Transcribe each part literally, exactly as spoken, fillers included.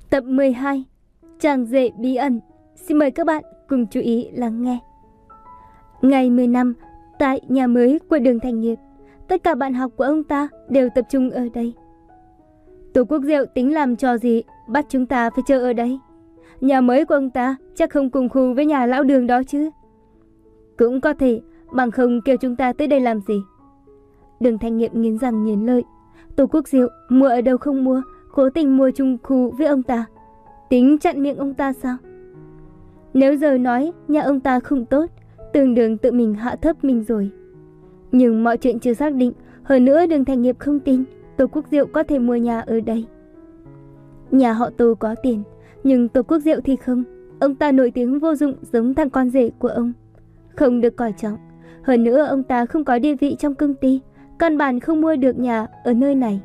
Tập mười hai, Chàng rể bí ẩn. Xin mời các bạn cùng chú ý lắng nghe. Ngày mười năm, tại nhà mới của Đường Thành Nghiệp, tất cả bạn học của ông ta đều tập trung ở đây. Tổ Quốc Diệu tính làm trò gì bắt chúng ta phải chờ ở đây? Nhà mới của ông ta chắc không cùng khu với nhà lão Đường đó chứ? Cũng có thể, bằng không kêu chúng ta tới đây làm gì? Đường Thành Nghiệp nghiến răng nghiến lợi. Tổ Quốc Diệu mua ở đâu không mua, cố tình mua chung khu với ông ta, tính chặn miệng ông ta sao? Nếu giờ nói nhà ông ta không tốt, tương đương tự mình hạ thấp mình rồi. Nhưng mọi chuyện chưa xác định, hơn nữa Đường Thành Nghiệp không tin Tổ Quốc Diệu có thể mua nhà ở đây. Nhà họ Tô có tiền, nhưng Tổ Quốc Diệu thì không. Ông ta nổi tiếng vô dụng giống thằng con rể của ông, không được coi trọng. Hơn nữa ông ta không có địa vị trong công ty, căn bản không mua được nhà ở nơi này.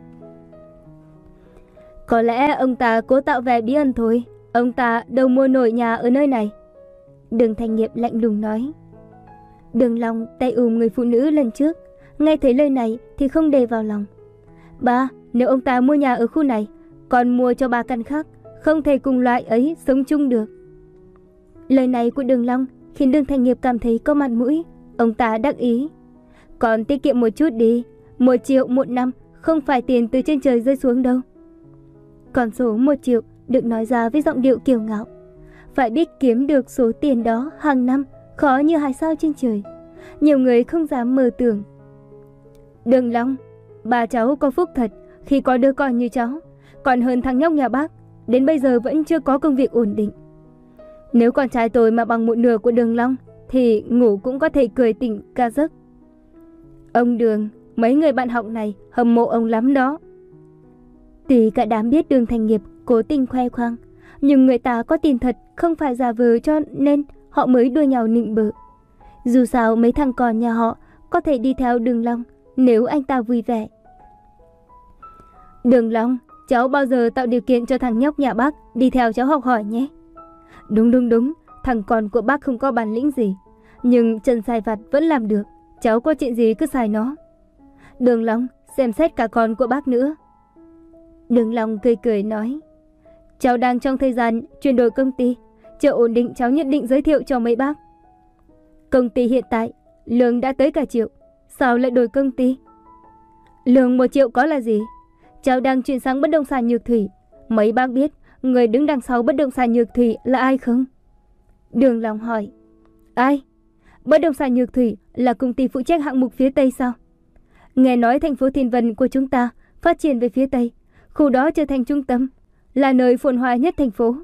Có lẽ ông ta cố tạo vẻ bí ẩn thôi, ông ta đâu mua nổi nhà ở nơi này. Đường Thành Nghiệp lạnh lùng nói. Đường Long tay ùm người phụ nữ lần trước, nghe thấy lời này thì không để vào lòng. Ba, nếu ông ta mua nhà ở khu này, còn mua cho ba căn khác, không thể cùng loại ấy sống chung được. Lời này của Đường Long khiến Đường Thành Nghiệp cảm thấy có mặt mũi. Ông ta đắc ý. Còn tiết kiệm một chút đi, một triệu một năm không phải tiền từ trên trời rơi xuống đâu. Con số một triệu được nói ra với giọng điệu kiêu ngạo. Phải biết kiếm được số tiền đó hàng năm khó như hai sao trên trời. Nhiều người không dám mơ tưởng. Đường Long, bà cháu có phúc thật khi có đứa con như cháu, còn hơn thằng nhóc nhà bác, đến bây giờ vẫn chưa có công việc ổn định. Nếu con trai tôi mà bằng một nửa của Đường Long thì ngủ cũng có thể cười tỉnh ca giấc. Ông Đường, mấy người bạn học này hâm mộ ông lắm đó. Tuy cả đám biết Đường Thành Nghiệp cố tình khoe khoang, nhưng người ta có tiền thật, không phải giả vờ, cho nên họ mới đua nhau nịnh bợ. Dù sao mấy thằng con nhà họ có thể đi theo Đường Long nếu anh ta vui vẻ. Đường Long, cháu bao giờ tạo điều kiện cho thằng nhóc nhà bác đi theo cháu học hỏi nhé. Đúng đúng đúng, thằng con của bác không có bản lĩnh gì, nhưng chân sai vặt vẫn làm được. Cháu có chuyện gì cứ xài nó. Đường Long, xem xét cả con của bác nữa. Đường Long cười cười nói. Cháu đang trong thời gian chuyển đổi công ty, chờ ổn định cháu nhất định giới thiệu cho mấy bác. Công ty hiện tại lương đã tới cả triệu, sao lại đổi công ty? Lương một triệu có là gì? Cháu đang chuyển sang bất động sản Nhược Thủy. Mấy bác biết người đứng đằng sau bất động sản Nhược Thủy là ai không? Đường Long hỏi. Ai? Bất động sản Nhược Thủy là công ty phụ trách hạng mục phía Tây sao? Nghe nói thành phố Thiên Vân của chúng ta phát triển về phía Tây, khu đó trở thành trung tâm, là nơi phồn hoa nhất thành phố.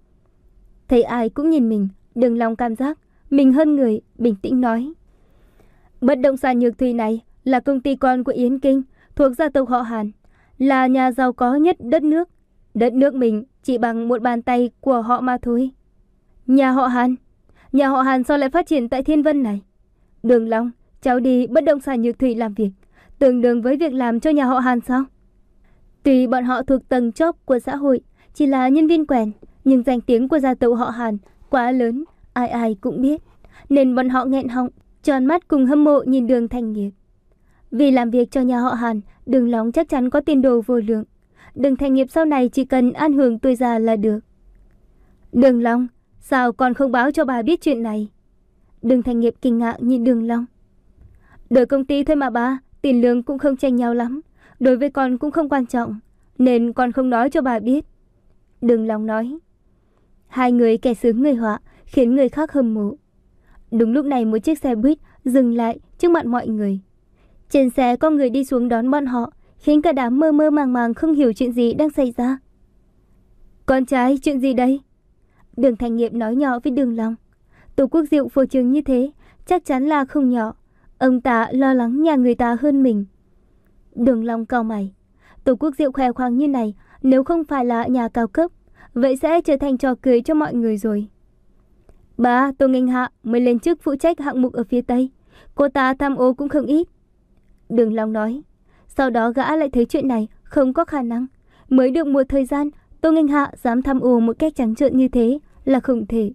Thấy ai cũng nhìn mình, Đường Long cảm giác mình hơn người, bình tĩnh nói. Bất động sản Nhược Thủy này là công ty con của Yến Kinh, thuộc gia tộc họ Hàn, là nhà giàu có nhất đất nước. Đất nước mình chỉ bằng một bàn tay của họ mà thôi. Nhà họ Hàn? Nhà họ Hàn sao lại phát triển tại Thiên Vân này? Đường Long, cháu đi bất động sản Nhược Thủy làm việc, tương đương với việc làm cho nhà họ Hàn sao? Tuy bọn họ thuộc tầng chóp của xã hội, chỉ là nhân viên quèn, nhưng danh tiếng của gia tộc họ Hàn quá lớn, ai ai cũng biết, nên bọn họ nghẹn họng, tròn mắt cùng hâm mộ nhìn Đường Thành Nghiệp. Vì làm việc cho nhà họ Hàn, Đường Long chắc chắn có tiền đồ vô lượng. Đường Thành Nghiệp sau này chỉ cần an hưởng tuổi già là được. Đường Long, sao con không báo cho bà biết chuyện này? Đường Thành Nghiệp kinh ngạc nhìn Đường Long. Đổi công ty thôi mà bà, tiền lương cũng không chênh nhau lắm, đối với con cũng không quan trọng, nên con không nói cho bà biết. Đường Long nói. Hai người kẻ sướng người họa khiến người khác hâm mộ. Đúng lúc này một chiếc xe buýt dừng lại trước mặt mọi người. Trên xe có người đi xuống đón bọn họ, khiến cả đám mơ mơ màng màng không hiểu chuyện gì đang xảy ra. Con trai, chuyện gì đây? Đường Thành Nghiệp nói nhỏ với Đường Long. Tổ Quốc Diệu phô trương như thế chắc chắn là không nhỏ. Ông ta lo lắng nhà người ta hơn mình. Đường Long cau mày. Tổ Quốc Diệu khoe khoang như này, nếu không phải là nhà cao cấp, vậy sẽ trở thành trò cười cho mọi người rồi. Bà, Tô Nghênh Hạ mới lên chức phụ trách hạng mục ở phía Tây, cô ta tham ô cũng không ít. Đường Long nói. Sau đó gã lại thấy chuyện này không có khả năng. Mới được một thời gian, Tô Nghênh Hạ dám tham ô một cách trắng trợn như thế là không thể.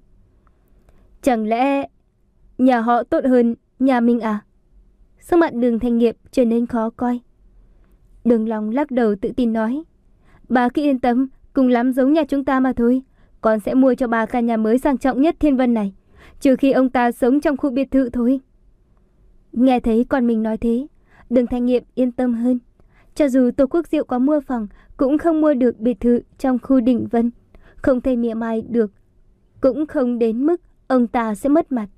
Chẳng lẽ nhà họ tốt hơn nhà mình à? Sắc mặt Đường Thành Nghiệp trở nên khó coi. Đường Long lắc đầu tự tin nói. Bà cứ yên tâm, cùng lắm giống nhà chúng ta mà thôi. Con sẽ mua cho bà căn nhà mới sang trọng nhất Thiên Vân này, trừ khi ông ta sống trong khu biệt thự thôi. Nghe thấy con mình nói thế, Đường Thanh Nghiệm yên tâm hơn. Cho dù Tô Quốc Diệu có mua phòng, cũng không mua được biệt thự trong khu Đỉnh Vân. Không thể mỉa mai được, cũng không đến mức ông ta sẽ mất mặt.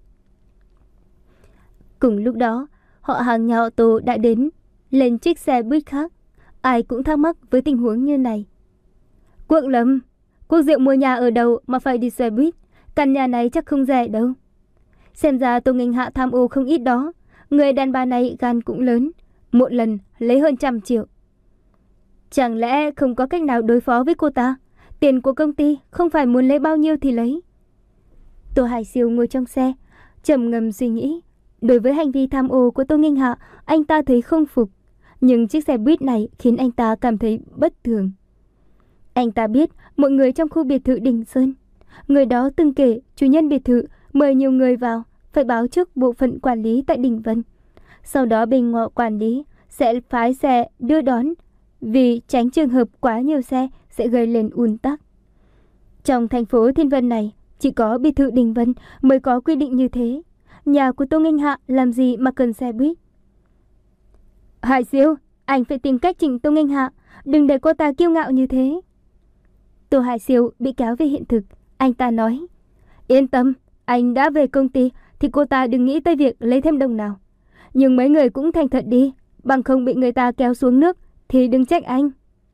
Cùng lúc đó, họ hàng nhà họ Tô đã đến lên chiếc xe buýt khác. Ai cũng thắc mắc với tình huống như này. Quốc Lâm, Quốc Diệu mua nhà ở đâu mà phải đi xe buýt? Căn nhà này chắc không rẻ đâu. Xem ra Tô Nghênh Hạ tham ô không ít đó. Người đàn bà này gan cũng lớn, một lần lấy hơn trăm triệu. Chẳng lẽ không có cách nào đối phó với cô ta? Tiền của công ty không phải muốn lấy bao nhiêu thì lấy. Tô Hải Siêu ngồi trong xe, trầm ngâm suy nghĩ. Đối với hành vi tham ô của Tô Nghênh Hạ, anh ta thấy không phục. Nhưng chiếc xe buýt này khiến anh ta cảm thấy bất thường. Anh ta biết một người trong khu biệt thự Đình Sơn. Người đó từng kể chủ nhân biệt thự mời nhiều người vào, phải báo trước bộ phận quản lý tại Đình Vân. Sau đó bên ngoài quản lý sẽ phái xe đưa đón, vì tránh trường hợp quá nhiều xe sẽ gây lên ùn tắc. Trong thành phố Thiên Vân này, chỉ có biệt thự Đình Vân mới có quy định như thế. Nhà của Tô Nghênh Hạ làm gì mà cần xe buýt? Hải Siêu, anh phải tìm cách chỉnh Tô Nghênh Hạ, đừng để cô ta kiêu ngạo như thế. Tô Hải Siêu bị kéo về hiện thực. Anh ta nói, yên tâm, anh đã về công ty thì cô ta đừng nghĩ tới việc lấy thêm đồng nào. Nhưng mấy người cũng thành thật đi, bằng không bị người ta kéo xuống nước thì đừng trách anh.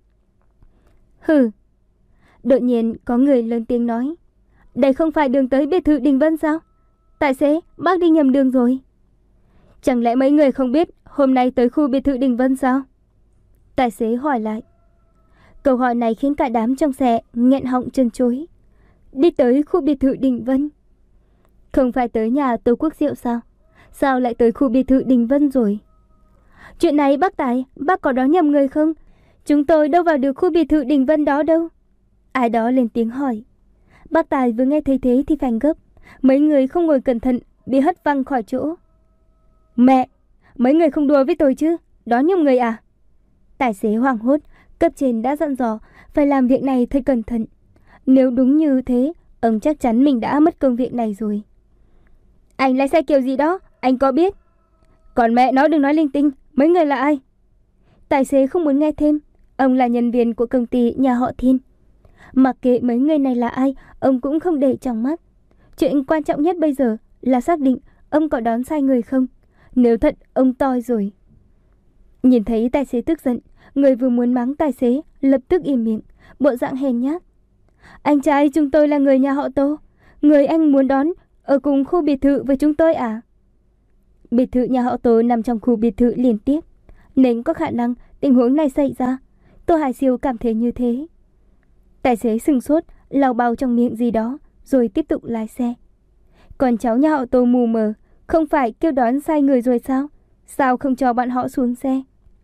Hừ. Đột nhiên có người lớn tiếng nói, đây không phải đường tới biệt thự Đình Vân sao? Tài xế, bác đi nhầm đường rồi. Chẳng lẽ mấy người không biết hôm nay tới khu biệt thự Đình Vân sao? Tài xế hỏi lại. Câu hỏi này khiến cả đám trong xe nghẹn họng chân chối. Đi tới khu biệt thự Đình Vân? Không phải tới nhà Tô Quốc Diệu sao? Sao lại tới khu biệt thự Đình Vân rồi? Chuyện này bác Tài, bác có đoán nhầm người không? Chúng tôi đâu vào được khu biệt thự Đình Vân đó đâu. Ai đó lên tiếng hỏi. Bác Tài vừa nghe thấy thế thì phanh gấp. Mấy người không ngồi cẩn thận bị hất văng khỏi chỗ. Mẹ, mấy người không đùa với tôi chứ? Đoán nhầm người à? Tài xế hoảng hốt. Cấp trên đã dặn dò phải làm việc này thật cẩn thận. Nếu đúng như thế, ông chắc chắn mình đã mất công việc này rồi. Anh lái xe kiểu gì đó, anh có biết? Còn mẹ nó đừng nói linh tinh, mấy người là ai? Tài xế không muốn nghe thêm. Ông là nhân viên của công ty nhà họ Thiên. Mặc kệ mấy người này là ai, ông cũng không để trong mắt. Chuyện quan trọng nhất bây giờ là xác định ông có đón sai người không. Nếu thật, ông toi rồi. Nhìn thấy tài xế tức giận, người vừa muốn mắng tài xế lập tức im miệng, bộ dạng hèn nhát. Anh trai, chúng tôi là người nhà họ Tô. Người anh muốn đón ở cùng khu biệt thự với chúng tôi à? Biệt thự nhà họ Tô nằm trong khu biệt thự liên tiếp, nên có khả năng tình huống này xảy ra. Tô Hải Siêu cảm thấy như thế. Tài xế sừng sốt, lau bao trong miệng gì đó, rồi tiếp tục lái xe. Còn cháu nhà họ Tô mù mờ, không phải kêu đón sai người rồi sao? Sao không cho bọn họ xuống xe?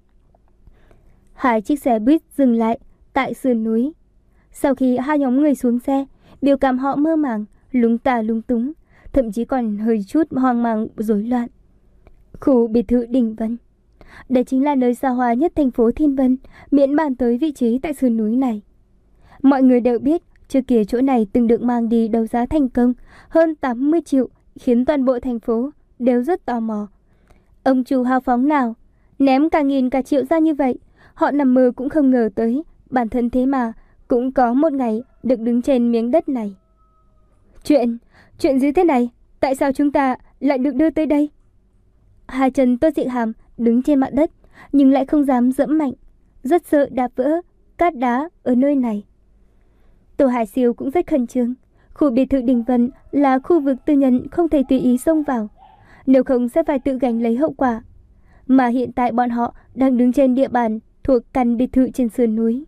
Hai chiếc xe buýt dừng lại tại sườn núi. Sau khi hai nhóm người xuống xe, biểu cảm họ mơ màng, lúng tà lung túng, thậm chí còn hơi chút hoang mang rối loạn. Khu biệt thự Đình Vân. Đây chính là nơi xa hoa nhất thành phố Thiên Vân, miễn bàn tới vị trí tại sườn núi này. Mọi người đều biết, trước kia chỗ này từng được mang đi đấu giá thành công hơn tám mươi triệu, khiến toàn bộ thành phố đều rất tò mò. Ông chủ hào phóng nào ném cả nghìn cả triệu ra như vậy, họ nằm mơ cũng không ngờ tới, bản thân thế mà cũng có một ngày được đứng trên miếng đất này. Chuyện, chuyện gì thế này? Tại sao chúng ta lại được đưa tới đây? Hai chân Tô Dị Hàm đứng trên mặt đất, nhưng lại không dám dẫm mạnh, rất sợ đạp vỡ cát đá ở nơi này. Tô Hải Siêu cũng rất khẩn trương. Khu biệt thự Đình Vân là khu vực tư nhân, không thể tùy ý xông vào, nếu không sẽ phải tự gánh lấy hậu quả. Mà hiện tại bọn họ đang đứng trên địa bàn thuộc căn biệt thự trên sườn núi.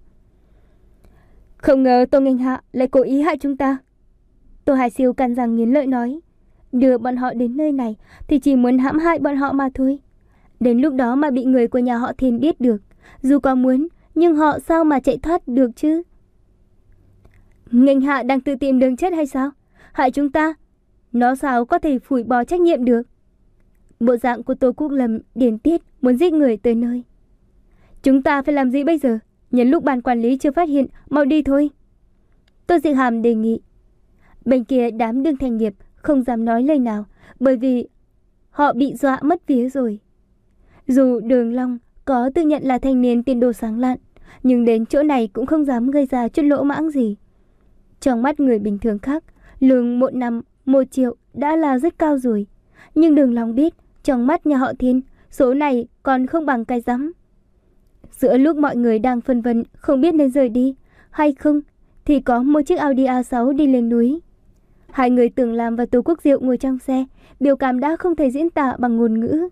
Không ngờ Tô Nghênh Hạ lại cố ý hại chúng ta. Tô Hải Siêu cắn răng nghiến lợi nói. Đưa bọn họ đến nơi này thì chỉ muốn hãm hại bọn họ mà thôi. Đến lúc đó mà bị người của nhà họ Thiên biết được, dù có muốn, nhưng họ sao mà chạy thoát được chứ? Nghênh Hạ đang tự tìm đường chết hay sao? Hại chúng ta, nó sao có thể phủi bỏ trách nhiệm được? Bộ dạng của Tô Quốc Lâm điên tiết, muốn giết người tới nơi. Chúng ta phải làm gì bây giờ? Nhân lúc ban quản lý chưa phát hiện, mau đi thôi. Tô Dịch Hàm đề nghị. Bên kia đám Đường Thành Nghiệp không dám nói lời nào, bởi vì họ bị dọa mất vía rồi. Dù Đường Long có tự nhận là thanh niên tiền đồ sáng lạn, nhưng đến chỗ này cũng không dám gây ra chút lỗ mãng gì. Trong mắt người bình thường khác, lương một năm một triệu đã là rất cao rồi. Nhưng Đường Long biết, trong mắt nhà họ Thiên, số này còn không bằng cái rắm. Giữa lúc mọi người đang phân vân không biết nên rời đi hay không, thì có một chiếc Audi a sáu đi lên núi. Hai người Tưởng Lam và Tô Quốc Diệu ngồi trong xe, biểu cảm đã không thể diễn tả bằng ngôn ngữ.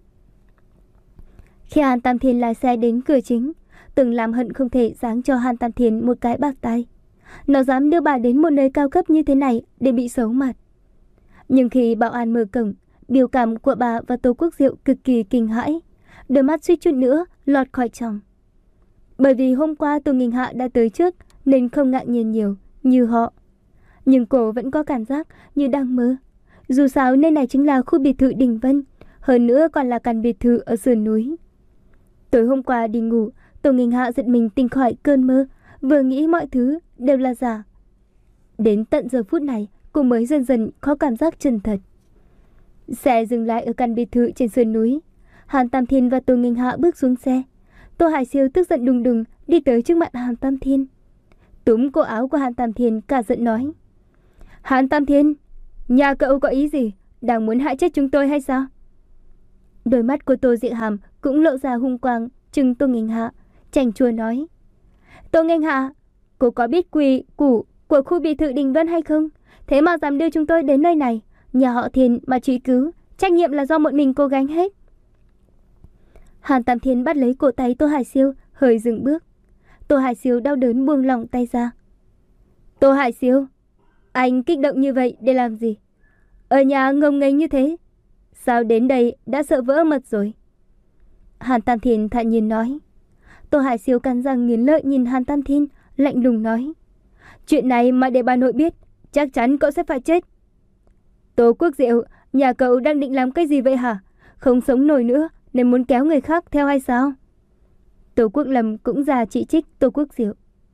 Khi Hàn Tam Thiên lái xe đến cửa chính, Tưởng Lam hận không thể giáng cho Hàn Tam Thiên một cái bạc tay. Nó dám đưa bà đến một nơi cao cấp như thế này để bị xấu mặt. Nhưng khi bảo an mở cổng, biểu cảm của bà và Tô Quốc Diệu cực kỳ kinh hãi, đôi mắt suýt chút nữa lọt khỏi tròng. Bởi vì hôm qua Tô Nghinh Hạ đã tới trước nên không ngạc nhiên nhiều như họ. Nhưng cô vẫn có cảm giác như đang mơ. Dù sao nơi này chính là khu biệt thự Đình Vân, hơn nữa còn là căn biệt thự ở sườn núi. Tối hôm qua đi ngủ, Tô Nghinh Hạ giật mình tỉnh khỏi cơn mơ, vừa nghĩ mọi thứ đều là giả. Đến tận giờ phút này, cô mới dần dần có cảm giác chân thật. Xe dừng lại ở căn biệt thự trên sườn núi. Hàn Tam Thiên và Tô Nghinh Hạ bước xuống xe. Tô Hải Siêu tức giận đùng đùng đi tới trước mặt Hàn Tam Thiên, túm cổ áo của Hàn Tam Thiên cả giận nói: Hàn Tam Thiên, nhà cậu có ý gì? Đang muốn hại chết chúng tôi hay sao? Đôi mắt của Tô Dị Hàm cũng lộ ra hung quang, trừng Tô Nghinh Hạ, chảnh chua nói: Tô Nghinh Hạ, cô có biết quy củ của khu biệt thự Đình Vân hay không? Thế mà dám đưa chúng tôi đến nơi này, nhà họ Thiên mà truy cứu, trách nhiệm là do một mình cô gánh hết. Hàn Tam Thiên bắt lấy cổ tay Tô Hải Siêu, hơi dừng bước. Tô Hải Siêu đau đớn buông lỏng tay ra. Tô Hải Siêu, anh kích động như vậy để làm gì? Ở nhà ngông nghênh như thế, sao đến đây đã sợ vỡ mật rồi? Hàn Tam Thiên thản nhiên nói. Tô Hải Siêu cắn răng nghiến lợi nhìn Hàn Tam Thiên, lạnh lùng nói: Chuyện này mà để bà nội biết, chắc chắn cậu sẽ phải chết. Tô Quốc Diệu, nhà cậu đang định làm cái gì vậy hả? Không sống nổi nữa nên muốn kéo người khác theo hay sao? Tô Quốc Lâm cũng ra chỉ trích Tô Quốc Diệu.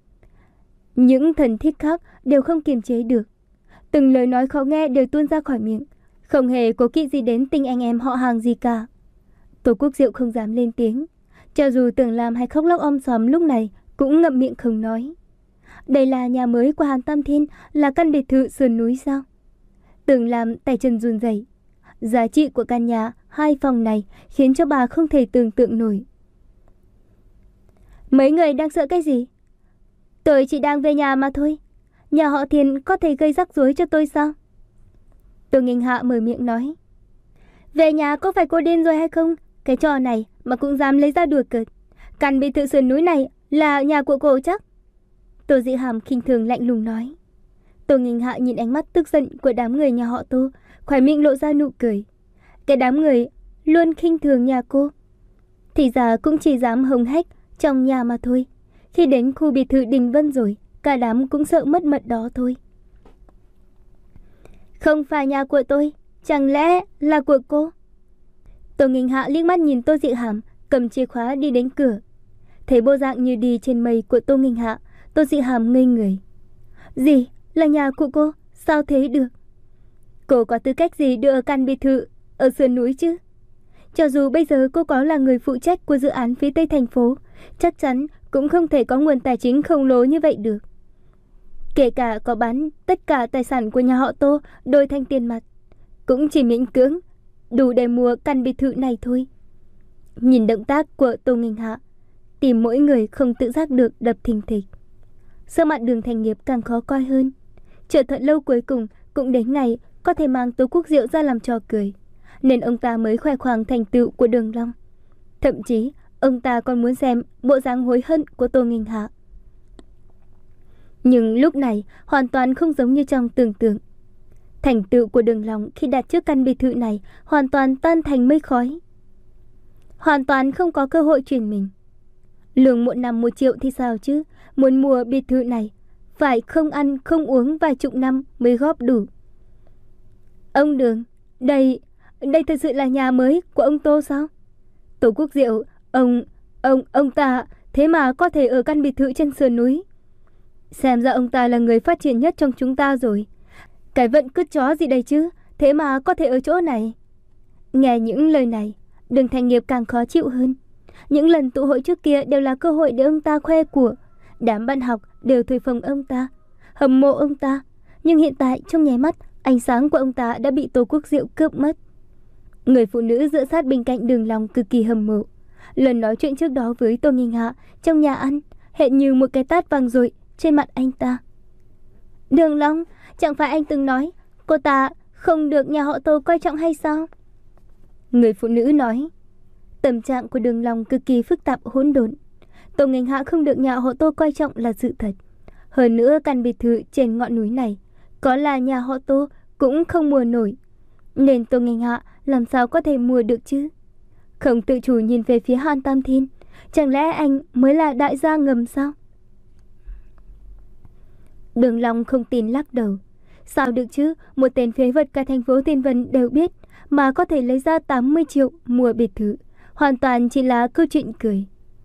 Những thần thích khác đều không kiềm chế được, từng lời nói khó nghe đều tuôn ra khỏi miệng, không hề cố kỵ gì đến tình anh em họ hàng gì cả. Tô Quốc Diệu không dám lên tiếng, cho dù Tưởng Lam hay khóc lóc om sòm lúc này cũng ngậm miệng không nói. Đây là nhà mới của Hàn Tam Thiên, là căn biệt thự sườn núi sao? Tưởng Lam tay chân run rẩy. Giá trị của căn nhà hai phòng này khiến cho bà không thể tưởng tượng nổi. Mấy người đang sợ cái gì? Tôi chỉ đang về nhà mà thôi. Nhà họ Thiên có thể gây rắc rối cho tôi sao? Tô Nghinh Hạ mở miệng nói. Về nhà có phải cô điên rồi hay không? Cái trò này mà cũng dám lấy ra đùa cợt. Căn biệt thự sườn núi này là nhà của cô chắc? Tô Dị Hàm khinh thường lạnh lùng nói. Tô Nghinh Hạ nhìn ánh mắt tức giận của đám người nhà họ Tô, khóe miệng lộ ra nụ cười. Cái đám người luôn khinh thường nhà cô, thì ra cũng chỉ dám hống hách trong nhà mà thôi. Khi đến khu biệt thự Đình Vân rồi, cả đám cũng sợ mất mật đó thôi. Không phải nhà của tôi, chẳng lẽ là của cô? Tô Nghinh Hạ liếc mắt nhìn Tô Dị Hàm, cầm chìa khóa đi đến cửa. Thấy bộ dạng như đi trên mây của Tô Nghinh Hạ, Tô Dị Hàm ngây người. Gì? Là nhà của cô? Sao thế được? Cô có tư cách gì đưa ở căn biệt thự ở sườn núi chứ? Cho dù bây giờ cô có là người phụ trách của dự án phía Tây thành phố, chắc chắn cũng không thể có nguồn tài chính khổng lồ như vậy được. Kể cả có bán tất cả tài sản của nhà họ Tô đổi thành tiền mặt, cũng chỉ miễn cưỡng đủ để mua căn biệt thự này thôi. Nhìn động tác của Tô Nghinh Hạ, tìm mỗi người không tự giác được đập thình thịch. Sắc mặt Đường Thành Nghiệp càng khó coi hơn. Chờ thật lâu cuối cùng cũng đến ngày có thể mang Tô Quốc Diệu ra làm trò cười, nên ông ta mới khoe khoang thành tựu của Đường Long. Thậm chí ông ta còn muốn xem bộ dáng hối hận của Tô Nghinh Hạ. Nhưng lúc này hoàn toàn không giống như trong tưởng tượng. Thành tựu của Đường Long khi đặt trước căn biệt thự này hoàn toàn tan thành mây khói, hoàn toàn không có cơ hội chuyển mình. Lương một năm một triệu thì sao chứ? Muốn mua biệt thự này phải không ăn không uống vài chục năm mới góp đủ. Ông Đường, đây, đây thật sự là nhà mới của ông Tô sao? Tô Quốc Diệu, ông, ông, ông ta thế mà có thể ở căn biệt thự trên sườn núi. Xem ra ông ta là người phát triển nhất trong chúng ta rồi. Cái vận cứt chó gì đây chứ, thế mà có thể ở chỗ này. Nghe những lời này, Đường Thành Nghiệp càng khó chịu hơn. Những lần tụ hội trước kia đều là cơ hội để ông ta khoe của. Đám bạn học đều thổi phồng ông ta, hâm mộ ông ta. Nhưng hiện tại trong nháy mắt, ánh sáng của ông ta đã bị Tô Quốc Diệu cướp mất. Người phụ nữ dựa sát bên cạnh Đường Long cực kỳ hâm mộ. Lần nói chuyện trước đó với Tô Nghinh Hạ trong nhà ăn, hệt như một cái tát vang dội trên mặt anh ta. Đường Long, chẳng phải anh từng nói cô ta không được nhà họ Tô coi trọng hay sao? Người phụ nữ nói. Tâm trạng của Đường Long cực kỳ phức tạp hỗn độn. Tô Nghinh Hạ không được nhà họ Tô coi trọng là sự thật. Hơn nữa căn biệt thự trên ngọn núi này, có là nhà họ Tô cũng không mua nổi. Nên Tô Nghinh Hạ làm sao có thể mua được chứ? Không tự chủ nhìn về phía Hàn Tam Thiên, chẳng lẽ anh mới là đại gia ngầm sao? Đường Long không tin lắc đầu. Sao được chứ, một tên phế vật cả thành phố Thiên Vân đều biết mà có thể lấy ra tám mươi triệu mua biệt thự, hoàn toàn chỉ là câu chuyện cười.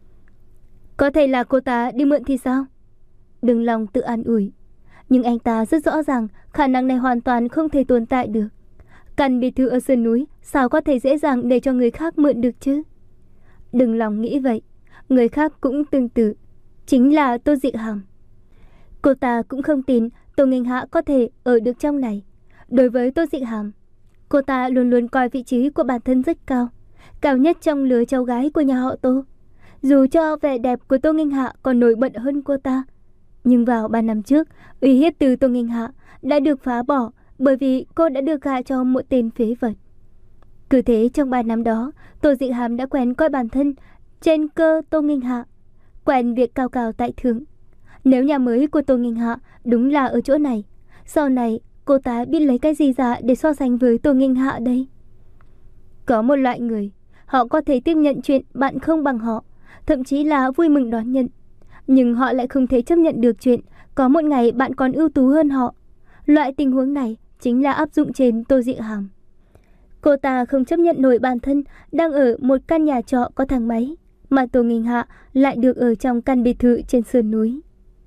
Có thể là cô ta đi mượn thì sao? Đường Long tự an ủi. Nhưng anh ta rất rõ ràng khả năng này hoàn toàn không thể tồn tại được. Căn biệt thự ở sườn núi sao có thể dễ dàng để cho người khác mượn được chứ? Đường Long nghĩ vậy. Người khác cũng tương tự, chính là Tô Dị Hàm. Cô ta cũng không tin Tô Nghinh Hạ có thể ở được trong này. Đối với Tô Dị Hàm, cô ta luôn luôn coi vị trí của bản thân rất cao, cao nhất trong lứa cháu gái của nhà họ Tô. Dù cho vẻ đẹp của Tô Nghinh Hạ còn nổi bật hơn cô ta, nhưng vào ba năm trước, uy hiếp từ Tô Nghinh Hạ đã được phá bỏ bởi vì cô đã được gả cho một tên phế vật. Cứ thế trong ba năm đó, Tô Dị Hàm đã quen coi bản thân trên cơ Tô Nghinh Hạ, quen việc cao cao tại thượng. Nếu nhà mới của Tô Nghinh Hạ đúng là ở chỗ này, sau này cô ta biết lấy cái gì ra để so sánh với Tô Nghinh Hạ đây? Có một loại người, họ có thể tiếp nhận chuyện bạn không bằng họ, thậm chí là vui mừng đón nhận. Nhưng họ lại không thể chấp nhận được chuyện có một ngày bạn còn ưu tú hơn họ. Loại tình huống này chính là áp dụng trên Tô Dị Hàm. Cô ta không chấp nhận nổi bản thân đang ở một căn nhà trọ có thang máy, mà Tô Nghinh Hạ lại được ở trong căn biệt thự trên sườn núi.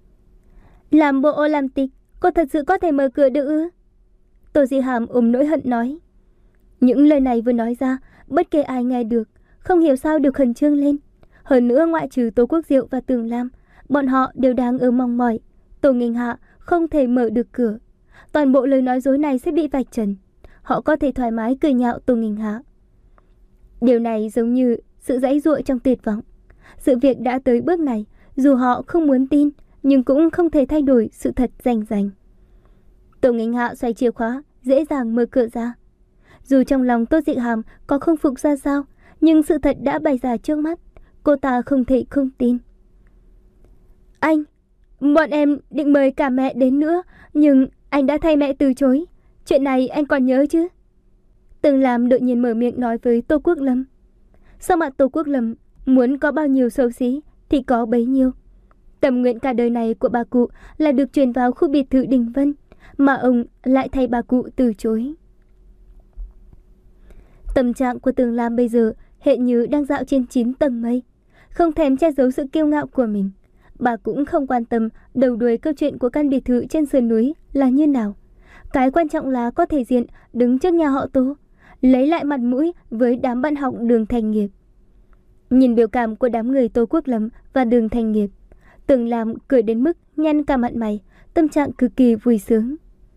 Làm bộ ô làm tịch, cô thật sự có thể mở cửa được ư? Tô Dị Hàm ôm nỗi hận nói. Những lời này vừa nói ra, bất kể ai nghe được, không hiểu sao được khẩn trương lên. Hơn nữa ngoại trừ Tô Quốc Diệu và Tường Lam, bọn họ đều đang ở mong mỏi Tô Nghinh Hạ không thể mở được cửa. Toàn bộ lời nói dối này sẽ bị vạch trần. Họ có thể thoải mái cười nhạo Tô Nghinh Hạ. Điều này giống như sự giãy giụa trong tuyệt vọng. Sự việc đã tới bước này, dù họ không muốn tin, nhưng cũng không thể thay đổi sự thật rành rành. Tô Nghinh Hạ xoay chìa khóa, dễ dàng mở cửa ra. Dù trong lòng Tô Dị Hàm có không phục ra sao, nhưng sự thật đã bày ra trước mắt. Cô ta không thể không tin. Anh, bọn em định mời cả mẹ đến nữa, nhưng anh đã thay mẹ từ chối. Chuyện này anh còn nhớ chứ? Tường Lam đột nhiên mở miệng nói với Tô Quốc Lâm. Sao mặt Tô Quốc Lâm muốn có bao nhiêu xấu xí thì có bấy nhiêu. Tâm nguyện cả đời này của bà cụ là được chuyển vào khu biệt thự Đình Vân, mà ông lại thay bà cụ từ chối. Tâm trạng của Tường Lam bây giờ hệ như đang dạo trên chín tầng mây, không thèm che giấu sự kiêu ngạo của mình. Bà cũng không quan tâm đầu đuôi câu chuyện của căn biệt thự trên sườn núi là như nào. Cái quan trọng là có thể diện đứng trước nhà họ Tô, lấy lại mặt mũi với đám bạn học Đường Thành Nghiệp. Nhìn biểu cảm của đám người Tô Quốc Lâm và Đường Thành Nghiệp, Tường Lam cười đến mức nhăn cả mặt mày, tâm trạng cực kỳ vui sướng.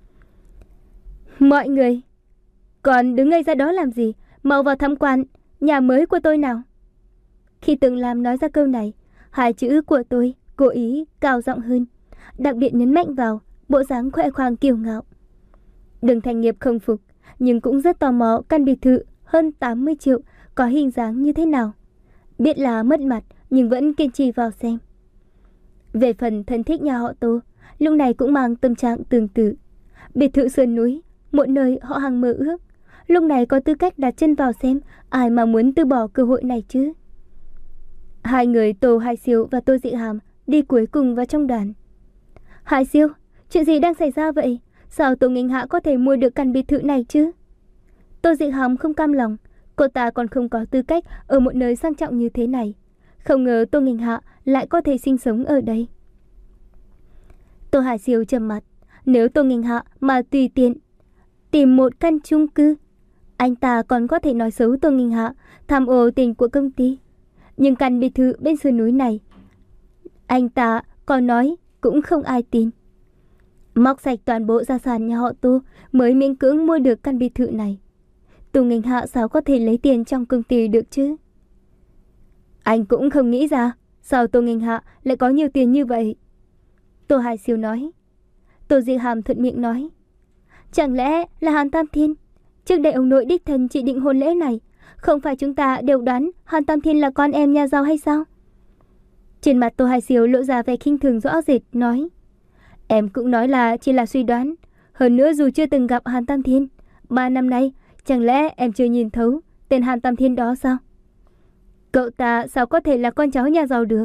Mọi người, còn đứng ngây ra đó làm gì? Mau vào tham quan nhà mới của tôi nào. Khi Tường Lam nói ra câu này, hai chữ của tôi cố ý cao giọng hơn, đặc biệt nhấn mạnh vào bộ dáng khoe khoang kiêu ngạo. Đường Thành Nghiệp không phục, nhưng cũng rất tò mò căn biệt thự hơn tám mươi triệu có hình dáng như thế nào. Biết là mất mặt nhưng vẫn kiên trì vào xem. Về phần thân thích nhà họ Tô, lúc này cũng mang tâm trạng tương tự. Biệt thự sườn núi, một nơi họ hàng mơ ước, lúc này có tư cách đặt chân vào xem, ai mà muốn từ bỏ cơ hội này chứ. Hai người Tô Hai Siêu và Tô Dị Hàm đi cuối cùng vào trong đoàn. Hai Siêu, chuyện gì đang xảy ra vậy? Sao Tô Nghinh Hạ có thể mua được căn biệt thự này chứ? Tô Dị Hàm không cam lòng, cô ta còn không có tư cách ở một nơi sang trọng như thế này. Không ngờ Tô Nghinh Hạ lại có thể sinh sống ở đây. Tô Hải Siêu trầm mặt. Nếu Tô Nghinh Hạ mà tùy tiện tìm một căn chung cư, anh ta còn có thể nói xấu Tô Nghinh Hạ tham ô tiền của công ty. Nhưng căn biệt thự bên sườn núi này, anh ta còn nói cũng không ai tin. Móc sạch toàn bộ gia sản nhà họ Tô mới miễn cưỡng mua được căn biệt thự này. Tô Nghinh Hạ sao có thể lấy tiền trong công ty được chứ? Anh cũng không nghĩ ra sao Tô Nghinh Hạ lại có nhiều tiền như vậy. Tô Hải Siêu nói. Tô Diệu Hàm thuận miệng nói. Chẳng lẽ là Hàn Tam Thiên? Trước đây ông nội đích thân chỉ định hôn lễ này, không phải chúng ta đều đoán Hàn Tam Thiên là con em nhà giàu hay sao? Trên mặt Tô Hải Siêu lộ ra vẻ khinh thường rõ rệt, nói. Em cũng nói là chỉ là suy đoán. Hơn nữa dù chưa từng gặp Hàn Tam Thiên, ba năm nay chẳng lẽ em chưa nhìn thấu tên Hàn Tam Thiên đó sao? Cậu ta sao có thể là con cháu nhà giàu được?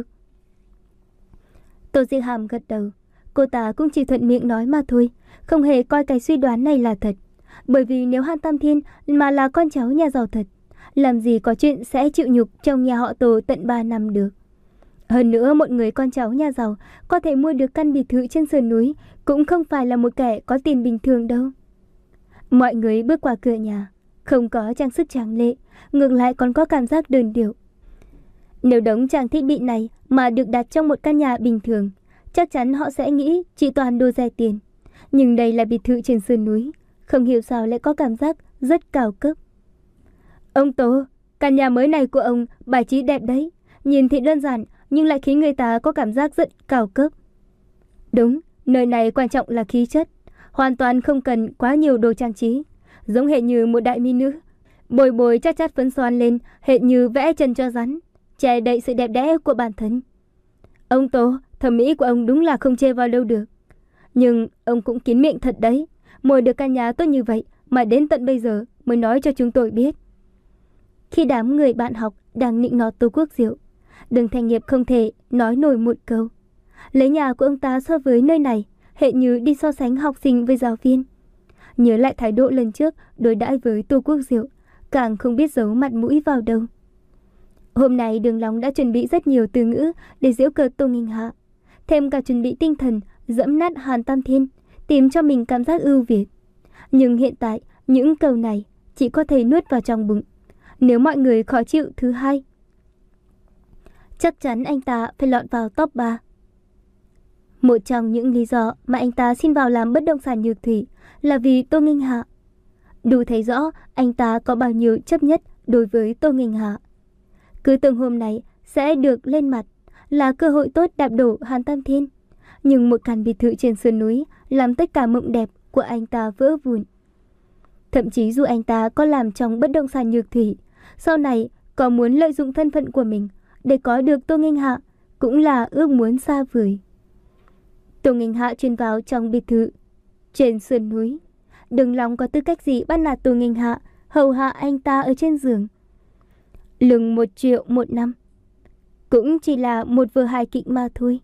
Tô Diệu Hàm gật đầu. Cô ta cũng chỉ thuận miệng nói mà thôi, không hề coi cái suy đoán này là thật. Bởi vì nếu Hàn Tam Thiên mà là con cháu nhà giàu thật, làm gì có chuyện sẽ chịu nhục trong nhà họ Tô tận ba năm được. Hơn nữa một người con cháu nhà giàu có thể mua được căn biệt thự trên sườn núi cũng không phải là một kẻ có tiền bình thường đâu. Mọi người bước qua cửa nhà, không có trang sức tráng lệ, ngược lại còn có cảm giác đơn điệu. Nếu đống trang thiết bị này mà được đặt trong một căn nhà bình thường, chắc chắn họ sẽ nghĩ chỉ toàn đồ rẻ tiền. Nhưng đây là biệt thự trên sườn núi, không hiểu sao lại có cảm giác rất cao cấp. Ông Tô, căn nhà mới này của ông bài trí đẹp đấy. Nhìn thì đơn giản nhưng lại khiến người ta có cảm giác rất cao cấp. Đúng, nơi này quan trọng là khí chất, hoàn toàn không cần quá nhiều đồ trang trí, giống hệt như một đại mỹ nữ. Bồi bồi chát chát phấn xoan lên, hệt như vẽ chân cho rắn, che đậy sự đẹp đẽ của bản thân. Ông Tô, thẩm mỹ của ông đúng là không chê vào đâu được. Nhưng ông cũng kín miệng thật đấy, mua được căn nhà tốt như vậy mà đến tận bây giờ mới nói cho chúng tôi biết. Khi đám người bạn học đang nịnh nọt Tô Quốc Diệu, Đường Thành Nghiệp không thể nói nổi một câu. Lấy nhà của ông ta so với nơi này, hệ như đi so sánh học sinh với giáo viên. Nhớ lại thái độ lần trước đối đãi với Tô Quốc Diệu, càng không biết giấu mặt mũi vào đâu. Hôm nay Đường Long đã chuẩn bị rất nhiều từ ngữ để giễu cợt Tô Nghinh Hạ, thêm cả chuẩn bị tinh thần dẫm nát Hàn Tam Thiên, tìm cho mình cảm giác ưu việt. Nhưng hiện tại những câu này chỉ có thể nuốt vào trong bụng. Nếu mọi người khó chịu thứ hai, chắc chắn anh ta phải lọt vào top ba. Một trong những lý do mà anh ta xin vào làm bất động sản nhược thủy là vì Tô Nghinh Hạ. Đủ thấy rõ anh ta có bao nhiêu chấp nhất đối với Tô Nghinh Hạ. Cứ tưởng hôm nay sẽ được lên mặt, là cơ hội tốt đạp đổ Hàn Tam Thiên. Nhưng một căn biệt thự trên sườn núi làm tất cả mộng đẹp của anh ta vỡ vụn. Thậm chí dù anh ta có làm trong bất động sản nhược thủy, sau này có muốn lợi dụng thân phận của mình để có được Tô Nghinh Hạ cũng là ước muốn xa vời. Tô Nghinh Hạ chuyển vào trong biệt thự trên sườn núi. Đường Long có tư cách gì bắt nạt Tô Nghinh Hạ, hầu hạ anh ta ở trên giường. Lương một triệu một năm, cũng chỉ là một vở hài kịch mà thôi.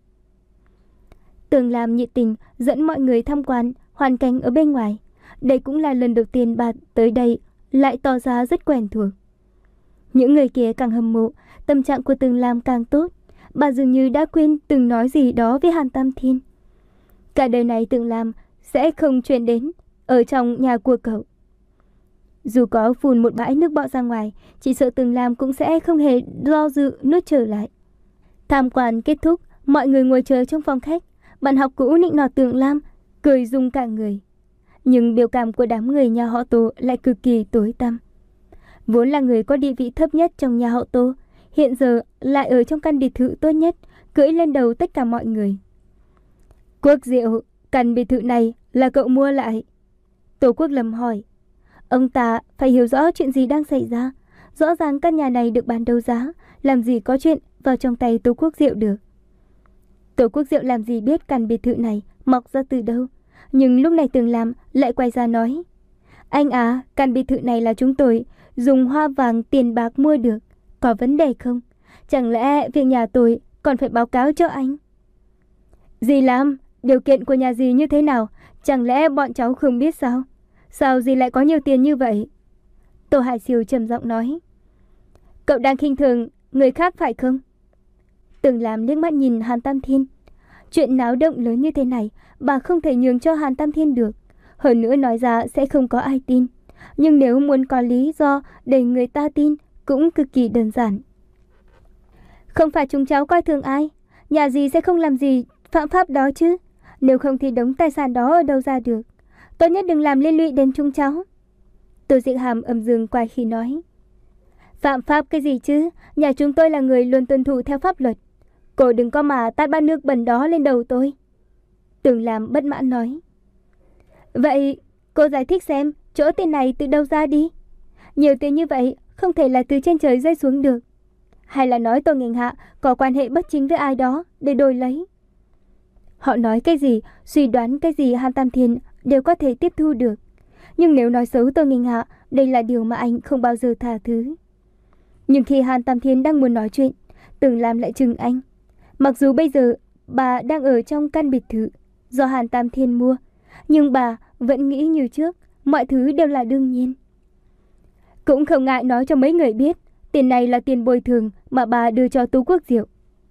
Tường Lam nhiệt tình dẫn mọi người tham quan hoàn cảnh ở bên ngoài. Đây cũng là lần đầu tiên bà tới đây lại tỏ ra rất quen thuộc. Những người kia càng hâm mộ, tâm trạng của Tường Lam càng tốt. Bà dường như đã quên từng nói gì đó với Hàn Tam Thiên. Cả đời này Tường Lam sẽ không chuyển đến ở trong nhà của cậu. Dù có phun một bãi nước bọt ra ngoài, chỉ sợ Tường Lam cũng sẽ không hề do dự nuốt trở lại. Tham quan kết thúc, mọi người ngồi chờ trong phòng khách. Bạn học cũ nịnh nọt Tường Lam, cười rung cả người. Nhưng biểu cảm của đám người nhà họ Tô lại cực kỳ tối tăm. Vốn là người có địa vị thấp nhất trong nhà họ Tô, hiện giờ lại ở trong căn biệt thự tốt nhất, cưỡi lên đầu tất cả mọi người. Quốc Diệu, căn biệt thự này là cậu mua lại? Tô Quốc Lâm hỏi. Ông ta phải hiểu rõ chuyện gì đang xảy ra. Rõ ràng căn nhà này được bán đấu giá, làm gì có chuyện vào trong tay Tô Quốc Diệu được. Tô Quốc Diệu làm gì biết căn biệt thự này mọc ra từ đâu. Nhưng lúc này Tường Lam lại quay ra nói. Anh à, căn biệt thự này là chúng tôi dùng hoa vàng tiền bạc mua được. Có vấn đề không? Chẳng lẽ việc nhà tôi còn phải báo cáo cho anh? Dì Lam, điều kiện của nhà dì như thế nào? Chẳng lẽ bọn cháu không biết sao? Sao dì lại có nhiều tiền như vậy? Tô Hải Siêu trầm giọng nói. Cậu đang khinh thường người khác phải không? Tường Lam liếc mắt nhìn Hàn Tam Thiên. Chuyện náo động lớn như thế này, bà không thể nhường cho Hàn Tam Thiên được. Hơn nữa nói ra sẽ không có ai tin. Nhưng nếu muốn có lý do để người ta tin, cũng cực kỳ đơn giản. Không phải chúng cháu coi thường ai, nhà gì sẽ không làm gì phạm pháp đó chứ. Nếu không thì đống tài sản đó ở đâu ra được. Tốt nhất đừng làm liên lụy đến chúng cháu. Tô Diệc Hàm âm dương quay khi nói. Phạm pháp cái gì chứ, nhà chúng tôi là người luôn tuân thủ theo pháp luật. Cô đừng có mà tát bát nước bẩn đó lên đầu tôi. Tưởng Lam bất mãn nói. Vậy cô giải thích xem chỗ tiền này từ đâu ra đi. Nhiều tiền như vậy không thể là từ trên trời rơi xuống được. Hay là nói Tô Nghênh Hạ có quan hệ bất chính với ai đó để đổi lấy. Họ nói cái gì, suy đoán cái gì Hàn Tam Thiên đều có thể tiếp thu được. Nhưng nếu nói xấu Tô Nghênh Hạ, đây là điều mà anh không bao giờ tha thứ. Nhưng khi Hàn Tam Thiên đang muốn nói chuyện, Tưởng Lam lại chừng anh. Mặc dù bây giờ bà đang ở trong căn biệt thự do Hàn Tam Thiên mua, nhưng bà vẫn nghĩ như trước, mọi thứ đều là đương nhiên. Cũng không ngại nói cho mấy người biết, tiền này là tiền bồi thường mà bà đưa cho Tô Quốc Diệu.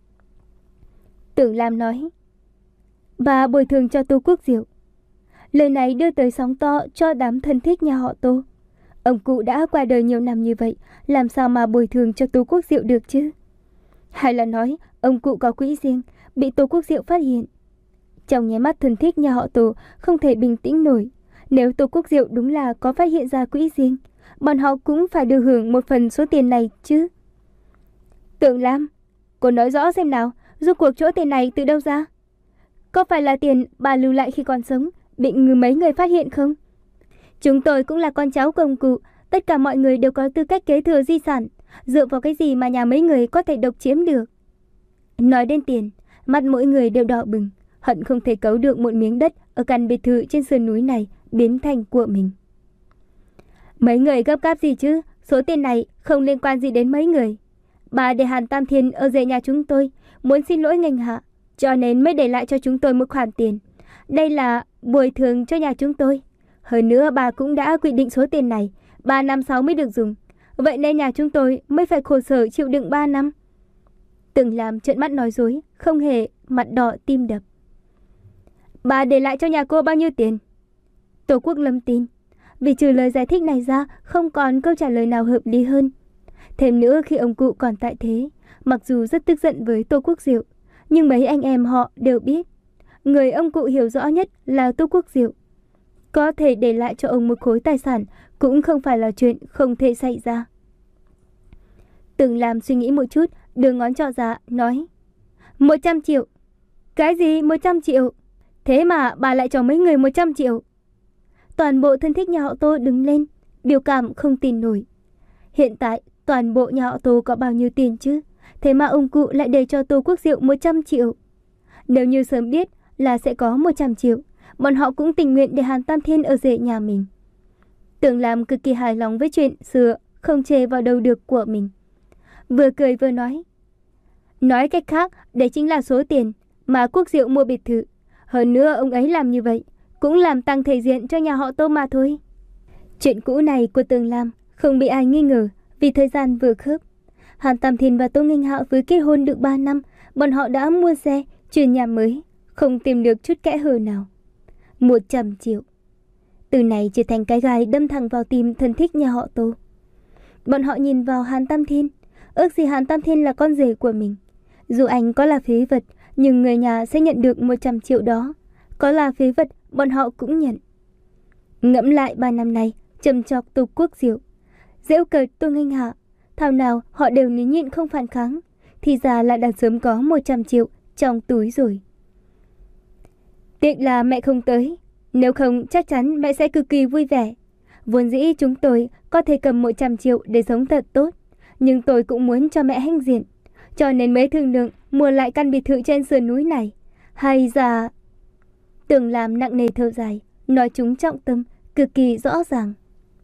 Tưởng Lam nói. Bà bồi thường cho Tô Quốc Diệu. Lời này đưa tới sóng to cho đám thân thích nhà họ Tô. Ông cụ đã qua đời nhiều năm như vậy, làm sao mà bồi thường cho Tô Quốc Diệu được chứ? Hay là nói ông cụ có quỹ riêng, bị Tô Quốc Diệu phát hiện. Trong nháy mắt thân thích nhà họ Tô không thể bình tĩnh nổi. Nếu Tô Quốc Diệu đúng là có phát hiện ra quỹ riêng, bọn họ cũng phải được hưởng một phần số tiền này chứ. Tưởng Lam, cô nói rõ xem nào, rốt cuộc chỗ tiền này từ đâu ra? Có phải là tiền bà lưu lại khi còn sống, bị người mấy người phát hiện không? Chúng tôi cũng là con cháu của ông cụ, tất cả mọi người đều có tư cách kế thừa di sản. Dựa vào cái gì mà nhà mấy người có thể độc chiếm được? Nói đến tiền, mắt mỗi người đều đỏ bừng, hận không thể cấu được một miếng đất ở căn biệt thự trên sườn núi này biến thành của mình. Mấy người gấp gáp gì chứ? Số tiền này không liên quan gì đến mấy người. Bà để Hàn Tam Thiên ở rể nhà chúng tôi, muốn xin lỗi Nghênh Hạ, cho nên mới để lại cho chúng tôi một khoản tiền. Đây là bồi thường cho nhà chúng tôi. Hơn nữa bà cũng đã quy định số tiền này ba năm sau mới được dùng. Vậy nên nhà chúng tôi mới phải khổ sở chịu đựng ba năm. Tưởng Lam trợn mắt nói dối, không hề mặt đỏ tim đập. Bà để lại cho nhà cô bao nhiêu tiền? Tô Quốc Lâm tin. Vì trừ lời giải thích này ra, không còn câu trả lời nào hợp lý hơn. Thêm nữa khi ông cụ còn tại thế, mặc dù rất tức giận với Tô Quốc Diệu, nhưng mấy anh em họ đều biết, người ông cụ hiểu rõ nhất là Tô Quốc Diệu. Có thể để lại cho ông một khối tài sản cũng không phải là chuyện không thể xảy ra. Tưởng Lam suy nghĩ một chút, đưa ngón trỏ ra, nói. Một trăm triệu. Cái gì một trăm triệu? Thế mà bà lại cho mấy người một trăm triệu. Toàn bộ thân thích nhà họ Tô đứng lên, biểu cảm không tin nổi. Hiện tại toàn bộ nhà họ Tô có bao nhiêu tiền chứ? Thế mà ông cụ lại để cho Tô Quốc Diệu một trăm triệu. Nếu như sớm biết là sẽ có một trăm triệu, bọn họ cũng tình nguyện để Hàn Tam Thiên ở rể nhà mình. Tưởng Lam cực kỳ hài lòng với chuyện xưa không chê vào đâu được của mình. Vừa cười vừa nói. Nói cách khác, đấy chính là số tiền mà Quốc Diệu mua biệt thự. Hơn nữa ông ấy làm như vậy cũng làm tăng thể diện cho nhà họ Tô mà thôi. Chuyện cũ này của Tưởng Lam không bị ai nghi ngờ vì thời gian vừa khớp. Hàn Tam Thiên và Tô Nghênh Hạ vừa kết hôn được ba năm, bọn họ đã mua xe, chuyển nhà mới, không tìm được chút kẽ hở nào. Một trăm triệu. Từ này trở thành cái gai đâm thẳng vào tim thân thích nhà họ Tô. Bọn họ nhìn vào Hàn Tam Thiên, ước gì Hàn Tam Thiên là con rể của mình. Dù anh có là phế vật, nhưng người nhà sẽ nhận được một trăm triệu đó. Có là phế vật, bọn họ cũng nhận. Ngẫm lại ba năm nay, châm chọc Tô Quốc Diệu, giễu cợt Tô Nghênh Hạ, thảo nào họ đều nín nhịn không phản kháng, thì ra là đã sớm có một trăm triệu trong túi rồi. Tiếc là mẹ không tới, nếu không chắc chắn mẹ sẽ cực kỳ vui vẻ. Vốn dĩ chúng tôi có thể cầm một trăm triệu để sống thật tốt, nhưng tôi cũng muốn cho mẹ hãnh diện, cho nên mới thương lượng mua lại căn biệt thự trên sườn núi này. Hay ra... Tưởng Lam nặng nề thở dài, nói chúng trọng tâm, cực kỳ rõ ràng.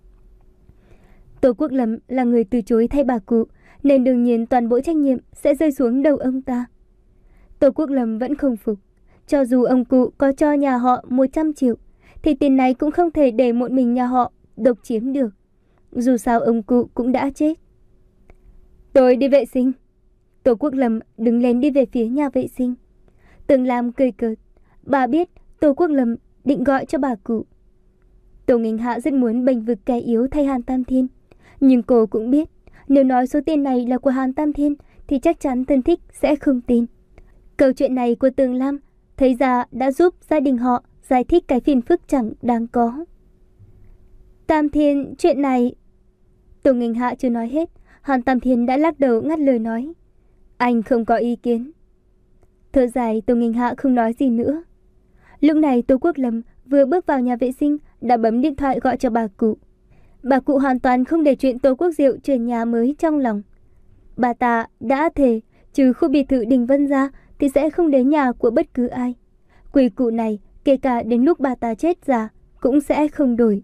Tô Quốc Lâm là người từ chối thay bà cụ, nên đương nhiên toàn bộ trách nhiệm sẽ rơi xuống đầu ông ta. Tô Quốc Lâm vẫn không phục. Cho dù ông cụ có cho nhà họ một trăm triệu, thì tiền này cũng không thể để một mình nhà họ độc chiếm được. Dù sao ông cụ cũng đã chết. Tôi đi vệ sinh. Tô Quốc Lâm đứng lên đi về phía nhà vệ sinh. Tường Lam cười cợt. Bà biết Tô Quốc Lâm định gọi cho bà cụ. Tô Nghênh Hạ rất muốn bênh vực kẻ yếu thay Hàn Tam Thiên. Nhưng cô cũng biết, nếu nói số tiền này là của Hàn Tam Thiên thì chắc chắn thân thích sẽ không tin. Câu chuyện này của Tường Lam thấy ra đã giúp gia đình họ giải thích cái phiền phức chẳng đáng có. Tam Thiên, chuyện này... Tô Nghênh Hạ chưa nói hết, Hàn Tam Thiên đã lắc đầu ngắt lời nói. Anh không có ý kiến. Thở dài, Tô Nghênh Hạ không nói gì nữa. Lúc này Tô Quốc Lâm vừa bước vào nhà vệ sinh đã bấm điện thoại gọi cho bà cụ. Bà cụ hoàn toàn không để chuyện Tô Quốc Diệu chuyển nhà mới trong lòng. Bà ta đã thề trừ khu biệt thự Đình Vân ra thì sẽ không đến nhà của bất cứ ai. Quy củ này kể cả đến lúc bà ta chết già cũng sẽ không đổi.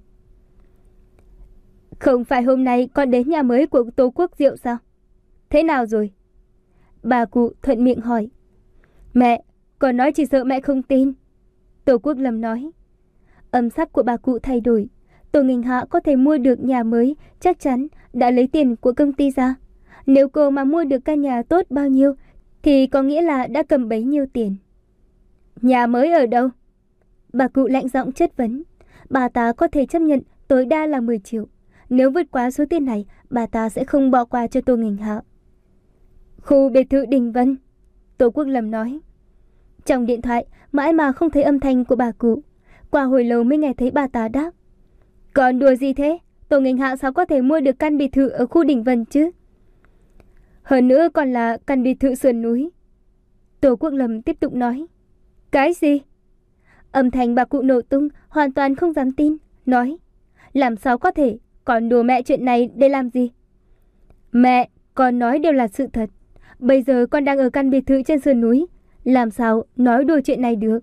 Không phải hôm nay con đến nhà mới của Tô Quốc Diệu sao? Thế nào rồi? Bà cụ thuận miệng hỏi. Mẹ, con nói chỉ sợ mẹ không tin. Tô Quốc Lâm nói. Âm sắc của bà cụ thay đổi. Tô Nghênh Hạ có thể mua được nhà mới chắc chắn đã lấy tiền của công ty ra. Nếu cô mà mua được căn nhà tốt bao nhiêu thì có nghĩa là đã cầm bấy nhiêu tiền. Nhà mới ở đâu? Bà cụ lạnh giọng chất vấn. Bà ta có thể chấp nhận tối đa là mười triệu. Nếu vượt quá số tiền này, bà ta sẽ không bỏ qua cho Tô Nghênh Hạ. Khu biệt thự Đình Vân, Tô Quốc Lâm nói. Trong điện thoại mãi mà không thấy âm thanh của bà cụ. Qua hồi lâu mới nghe thấy bà ta đáp. Còn đùa gì thế? Tô Nghênh Hạ sao có thể mua được căn biệt thự ở khu Đình Vân chứ? Hơn nữa còn là căn biệt thự sườn núi. Tô Quốc Lâm tiếp tục nói. Cái gì? Âm thanh bà cụ nổ tung, hoàn toàn không dám tin. Nói. Làm sao có thể? Còn đùa mẹ chuyện này để làm gì? Mẹ, con nói đều là sự thật. Bây giờ con đang ở căn biệt thự trên sườn núi. Làm sao nói đùa chuyện này được?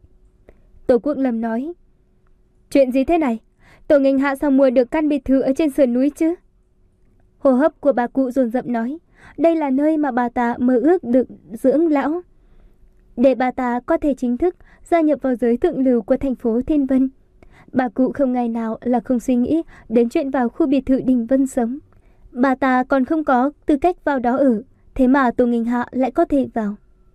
Tô Quốc Lâm nói. Chuyện gì thế này? Tô Nghênh Hạ sao mua được căn biệt thự ở trên sườn núi chứ? Hô hấp của bà cụ dồn dập nói. Đây là nơi mà bà ta mơ ước được dưỡng lão. Để bà ta có thể chính thức gia nhập vào giới thượng lưu của thành phố Thiên Vân. Bà cụ không ngày nào là không suy nghĩ đến chuyện vào khu biệt thự Đình Vân sống. Bà ta còn không có tư cách vào đó ở. Thế mà Tô Nghênh Hạ lại có thể vào.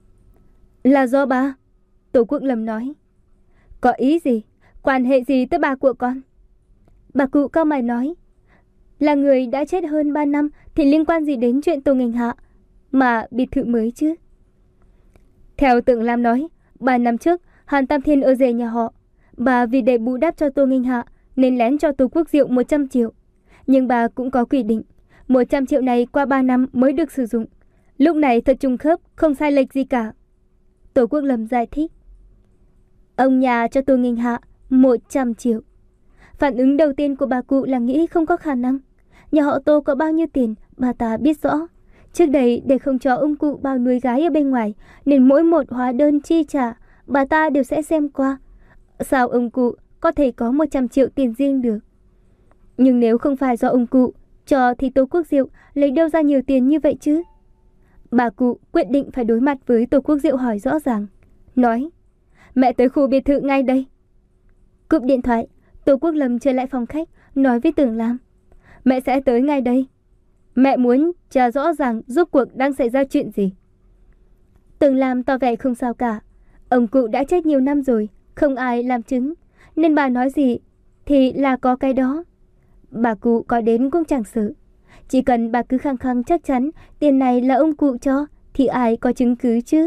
Là do bà? Tô Quốc Lâm nói. Có ý gì? Quan hệ gì tới bà của con? Bà cụ cau mày nói. Là người đã chết hơn ba năm thì liên quan gì đến chuyện Tô Nghênh Hạ mà biệt thự mới chứ? Theo Tưởng Lam nói, ba năm trước Hàn Tam Thiên ở rể nhà họ. Bà vì để bù đắp cho Tô Nghênh Hạ nên lén cho Tô Quốc Diệu một trăm triệu. Nhưng bà cũng có quy định, một trăm triệu này qua ba năm mới được sử dụng. Lúc này thật trùng khớp, không sai lệch gì cả. Tô Quốc Lâm giải thích. Ông nhà cho Tô Nghênh Hạ một trăm triệu. Phản ứng đầu tiên của bà cụ là nghĩ không có khả năng. Nhà họ Tô có bao nhiêu tiền bà ta biết rõ. Trước đây để không cho ông cụ bao nuôi gái ở bên ngoài nên mỗi một hóa đơn chi trả bà ta đều sẽ xem qua. Sao ông cụ có thể có một trăm triệu tiền riêng được? Nhưng nếu không phải do ông cụ cho thì Tô Quốc Diệu lấy đâu ra nhiều tiền như vậy chứ? Bà cụ quyết định phải đối mặt với Tô Quốc Diệu hỏi rõ ràng. Nói. Mẹ tới khu biệt thự ngay đây. Cúp điện thoại, Tô Quốc Lâm trở lại phòng khách nói với Tưởng Lam. Mẹ sẽ tới ngay đây. Mẹ muốn tra rõ ràng rốt cuộc đang xảy ra chuyện gì. Tưởng Lam tỏ vẻ không sao cả. Ông cụ đã chết nhiều năm rồi, không ai làm chứng, nên bà nói gì thì là có cái đó. Bà cụ có đến cũng chẳng sợ. Chỉ cần bà cứ khăng khăng chắc chắn tiền này là ông cụ cho thì ai có chứng cứ chứ.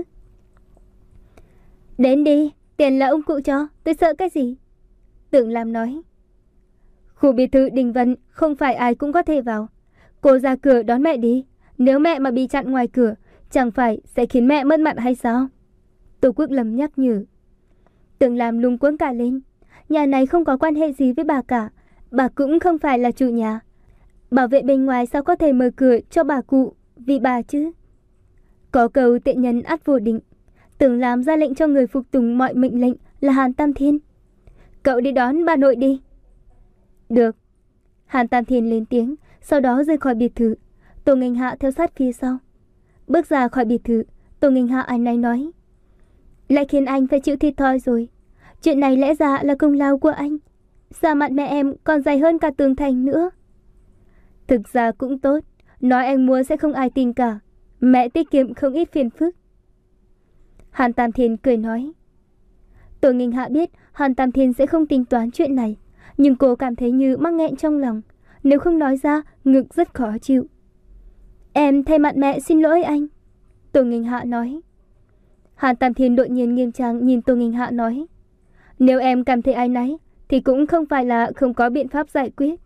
Đến đi, tiền là ông cụ cho, tôi sợ cái gì? Tưởng Lam nói. Khu biệt thự Đình Vân không phải ai cũng có thể vào. Cô ra cửa đón mẹ đi. Nếu mẹ mà bị chặn ngoài cửa, chẳng phải sẽ khiến mẹ mất mặt hay sao? Tô Quốc Lâm nhắc nhở. Tưởng Lam lung cuống cả lên. Nhà này không có quan hệ gì với bà cả. Bà cũng không phải là chủ nhà. Bảo vệ bên ngoài sao có thể mở cửa cho bà cụ vì bà chứ? Có câu tiện nhân ắt vô định. Tưởng Lam ra lệnh cho người phục tùng mọi mệnh lệnh là Hàn Tam Thiên. Cậu đi đón bà nội đi. Được. Hàn Tam Thiên lên tiếng, sau đó rời khỏi biệt thự. Tô Nghênh Hạ theo sát phía sau. Bước ra khỏi biệt thự, Tô Nghênh Hạ anh này nói. Lại khiến anh phải chịu thiệt thòi rồi. Chuyện này lẽ ra là công lao của anh. Da mặt mẹ em còn dày hơn cả tường thành nữa. Thực ra cũng tốt. Nói anh mua sẽ không ai tin cả. Mẹ tiết kiệm không ít phiền phức. Hàn Tam Thiên cười nói. Tô Nghênh Hạ biết Hàn Tam Thiên sẽ không tính toán chuyện này, nhưng cô cảm thấy như mắc nghẹn trong lòng. Nếu không nói ra, ngực rất khó chịu. Em thay mặt mẹ xin lỗi anh, Tô Nghênh Hạ nói. Hàn Tam Thiên đột nhiên nghiêm trang nhìn Tô Nghênh Hạ nói. Nếu em cảm thấy áy náy thì cũng không phải là không có biện pháp giải quyết.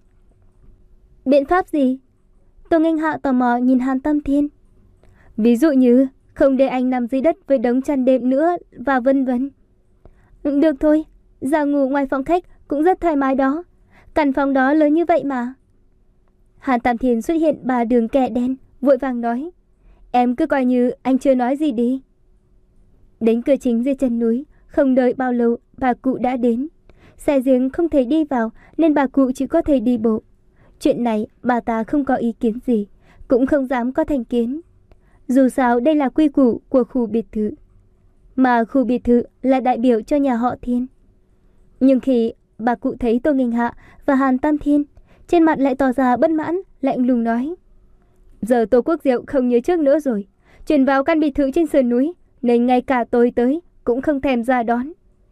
Biện pháp gì? Tô Nghênh Hạ tò mò nhìn Hàn Tam Thiên. Ví dụ như không để anh nằm dưới đất với đống chăn đệm nữa và vân vân. Được thôi, ra ngủ ngoài phòng khách cũng rất thoải mái đó. Căn phòng đó lớn như vậy mà. Hàn Tam Thiên xuất hiện ba đường kẻ đen, vội vàng nói. Em cứ coi như anh chưa nói gì đi. Đến cửa chính dưới chân núi, không đợi bao lâu bà cụ đã đến. Xe giếng không thể đi vào nên bà cụ chỉ có thể đi bộ. Chuyện này bà ta không có ý kiến gì, cũng không dám có thành kiến. Dù sao đây là quy củ của khu biệt thự, mà khu biệt thự là đại biểu cho nhà họ Thiên. Nhưng khi bà cụ thấy Tô Nghênh Hạ và Hàn Tam Thiên, trên mặt lại tỏ ra bất mãn, lạnh lùng nói. Giờ Tô Quốc Diệu không như trước nữa rồi, chuyển vào căn biệt thự trên sườn núi, nên ngay cả tôi tới cũng không thèm ra đón.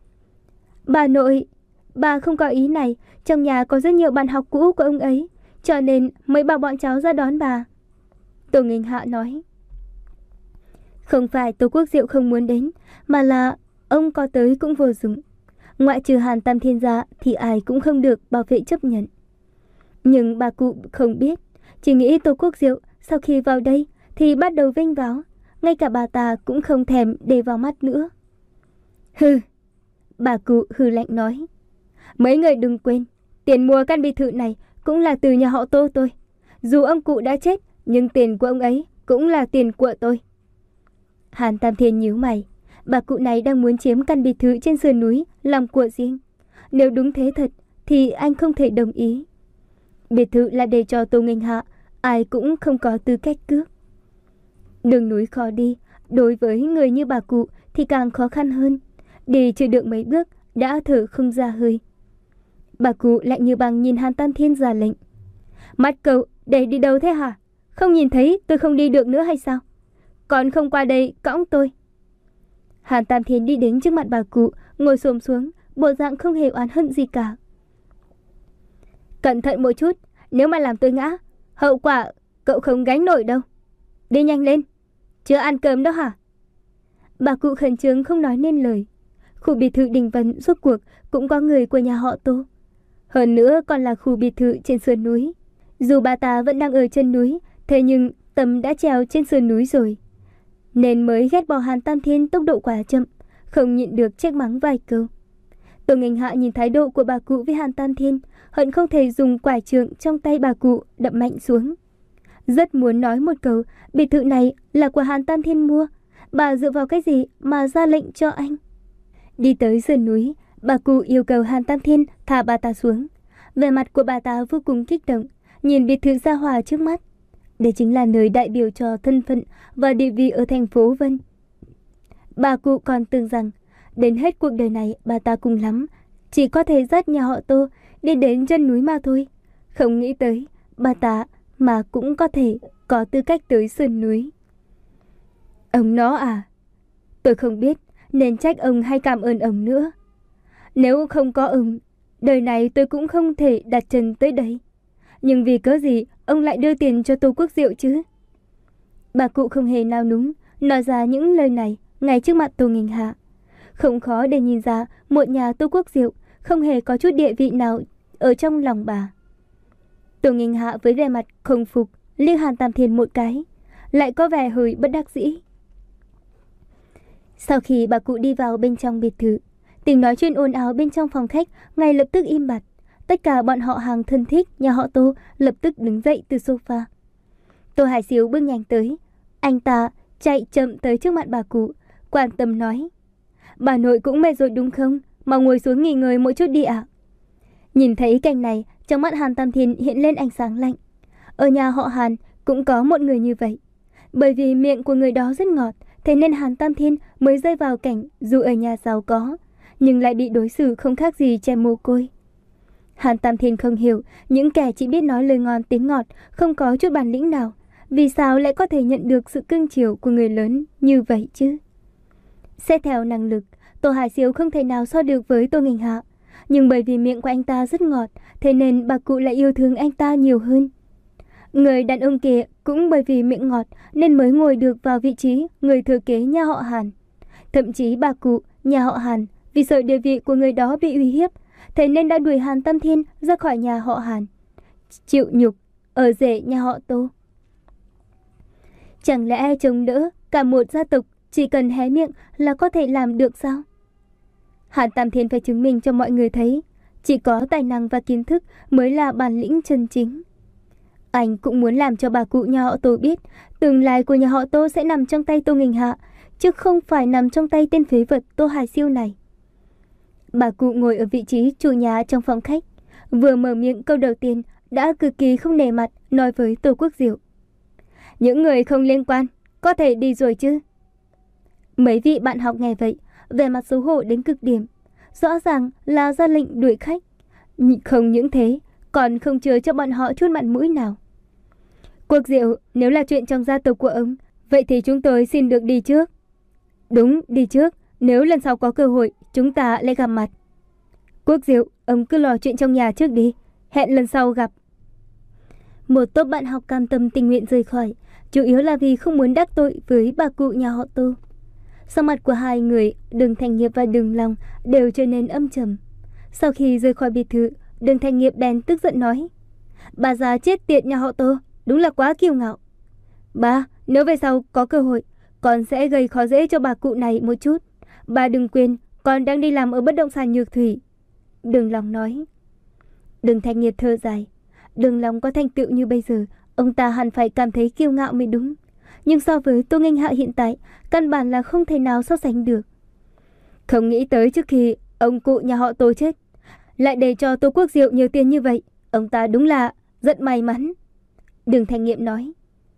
Bà nội, bà không có ý này, trong nhà có rất nhiều bạn học cũ của ông ấy, cho nên mới bảo bọn cháu ra đón bà. Tô Nghênh Hạ nói. Không phải Tô Quốc Diệu không muốn đến, mà là ông có tới cũng vô dụng. Ngoại trừ Hàn Tam Thiên ra thì ai cũng không được bảo vệ chấp nhận. Nhưng bà cụ không biết, chỉ nghĩ Tô Quốc Diệu sau khi vào đây thì bắt đầu vênh váo, ngay cả bà ta cũng không thèm để vào mắt nữa. Hừ, bà cụ hừ lạnh nói. Mấy người đừng quên, tiền mua căn biệt thự này cũng là từ nhà họ Tô tôi. Dù ông cụ đã chết, nhưng tiền của ông ấy cũng là tiền của tôi. Hàn Tam Thiên nhíu mày. Bà cụ này đang muốn chiếm căn biệt thự trên sườn núi làm của riêng. Nếu đúng thế thật thì anh không thể đồng ý. Biệt thự là để cho Tô Nghênh Hạ, ai cũng không có tư cách cướp. Đường núi khó đi, đối với người như bà cụ thì càng khó khăn hơn. Đi chưa được mấy bước đã thở không ra hơi. Bà cụ lạnh như băng nhìn Hàn Tam Thiên ra lệnh. Mắt cậu để đi đâu thế hả? Không nhìn thấy tôi không đi được nữa hay sao? Còn không qua đây cõng tôi. Hàn Tam Thiên đi đến trước mặt bà cụ, ngồi xổm xuống, bộ dạng không hề oán hận gì cả. Cẩn thận một chút, nếu mà làm tôi ngã, hậu quả cậu không gánh nổi đâu. Đi nhanh lên, chưa ăn cơm đó hả? Bà cụ khẩn trương không nói nên lời. Khu biệt thự Đình Vân rốt cuộc cũng có người của nhà họ Tô. Hơn nữa còn là khu biệt thự trên sườn núi. Dù bà ta vẫn đang ở chân núi, thế nhưng tâm đã trèo trên sườn núi rồi, nên mới ghét bỏ Hàn Tam Thiên tốc độ quá chậm, không nhịn được trách mắng vài câu. Tô Nghênh Hạ nhìn thái độ của bà cụ với Hàn Tam Thiên, hận không thể dùng quải trượng trong tay bà cụ đập mạnh xuống. Rất muốn nói một câu, biệt thự này là của Hàn Tam Thiên mua, bà dựa vào cái gì mà ra lệnh cho anh? Đi tới sườn núi, bà cụ yêu cầu Hàn Tam Thiên thả bà ta xuống. Vẻ mặt của bà ta vô cùng kích động, nhìn biệt thự xa hoa trước mắt. Đây chính là nơi đại biểu cho thân phận và địa vị ở thành phố Vân. Bà cụ còn tưởng rằng đến hết cuộc đời này bà ta cùng lắm chỉ có thể dắt nhà họ Tô đi đến chân núi mà thôi. Không nghĩ tới bà ta mà cũng có thể có tư cách tới sườn núi. Ông nó à, tôi không biết nên trách ông hay cảm ơn ông nữa. Nếu không có ông, đời này tôi cũng không thể đặt chân tới đây. Nhưng vì cớ gì ông lại đưa tiền cho Tô Quốc Diệu chứ? Bà cụ không hề nao núng nói ra những lời này ngay trước mặt Tô Nghênh Hạ. Không khó để nhìn ra một nhà Tô Quốc Diệu không hề có chút địa vị nào ở trong lòng bà. Tô Nghênh Hạ với vẻ mặt không phục liếc Hàn Tam Thiên một cái, lại có vẻ hơi bất đắc dĩ. Sau khi bà cụ đi vào bên trong biệt thự, tiếng nói chuyện ồn ào bên trong phòng khách ngay lập tức im bặt. Tất cả bọn họ hàng thân thích nhà họ Tô lập tức đứng dậy từ sofa. Tô Hải Siêu bước nhanh tới. Anh ta chạy chậm tới trước mặt bà cụ, quan tâm nói. Bà nội cũng mệt rồi đúng không? Mau ngồi xuống nghỉ ngơi một chút đi ạ. Nhìn thấy cảnh này, trong mắt Hàn Tam Thiên hiện lên ánh sáng lạnh. Ở nhà họ Hàn cũng có một người như vậy. Bởi vì miệng của người đó rất ngọt, thế nên Hàn Tam Thiên mới rơi vào cảnh dù ở nhà giàu có, nhưng lại bị đối xử không khác gì trẻ mồ côi. Hàn Tam Thiên không hiểu những kẻ chỉ biết nói lời ngon tiếng ngọt, không có chút bản lĩnh nào, vì sao lại có thể nhận được sự cưng chiều của người lớn như vậy chứ? Xét theo năng lực, Tô Hải Siêu không thể nào so được với Tô Nghinh Hạ. Nhưng bởi vì miệng của anh ta rất ngọt, thế nên bà cụ lại yêu thương anh ta nhiều hơn. Người đàn ông kia cũng bởi vì miệng ngọt nên mới ngồi được vào vị trí người thừa kế nhà họ Hàn. Thậm chí bà cụ nhà họ Hàn vì sợ địa vị của người đó bị uy hiếp, thế nên đã đuổi Hàn Tam Thiên ra khỏi nhà họ Hàn, chịu nhục ở rể nhà họ Tô. Chẳng lẽ chống đỡ cả một gia tộc chỉ cần hé miệng là có thể làm được sao? Hàn Tam Thiên phải chứng minh cho mọi người thấy, chỉ có tài năng và kiến thức mới là bản lĩnh chân chính. Anh cũng muốn làm cho bà cụ nhà họ Tô biết, tương lai của nhà họ Tô sẽ nằm trong tay Tô Nghinh Hạ, chứ không phải nằm trong tay tên phế vật Tô Hải Siêu này. Bà cụ ngồi ở vị trí chủ nhà trong phòng khách, vừa mở miệng câu đầu tiên đã cực kỳ không nể mặt nói với Tô Quốc Diệu. Những người không liên quan, có thể đi rồi chứ? Mấy vị bạn học nghe vậy, vẻ mặt xấu hổ đến cực điểm. Rõ ràng là ra lệnh đuổi khách. Không những thế, còn không chừa cho bọn họ chút mặt mũi nào. Quốc Diệu, nếu là chuyện trong gia tộc của ông, vậy thì chúng tôi xin được đi trước. Đúng, đi trước. Nếu lần sau có cơ hội, chúng ta lại gặp mặt. Quốc Diệu, ông cứ lo chuyện trong nhà trước đi. Hẹn lần sau gặp. Một tốp bạn học cam tâm tình nguyện rời khỏi, chủ yếu là vì không muốn đắc tội với bà cụ nhà họ Tô. Sắc mặt của hai người, Đường Thành Nghiệp và Đường Long, đều trở nên âm trầm. Sau khi rời khỏi biệt thự, Đường Thành Nghiệp bèn tức giận nói: Bà già chết tiệt nhà họ Tô, đúng là quá kiêu ngạo. Ba, nếu về sau có cơ hội, con sẽ gây khó dễ cho bà cụ này một chút. Bà đừng quên, con đang đi làm ở bất động sản Nhược Thủy. Đường Long nói. Đường Thành Nghiệp thở dài. Đường Long có thành tựu như bây giờ, ông ta hẳn phải cảm thấy kiêu ngạo mới đúng. Nhưng so với Tô Nghinh Hạ hiện tại, căn bản là không thể nào so sánh được. Không nghĩ tới trước khi ông cụ nhà họ Tô chết, lại để cho Tô Quốc Diệu nhiều tiền như vậy. Ông ta đúng là rất may mắn. Đường Thành Nghiệm nói.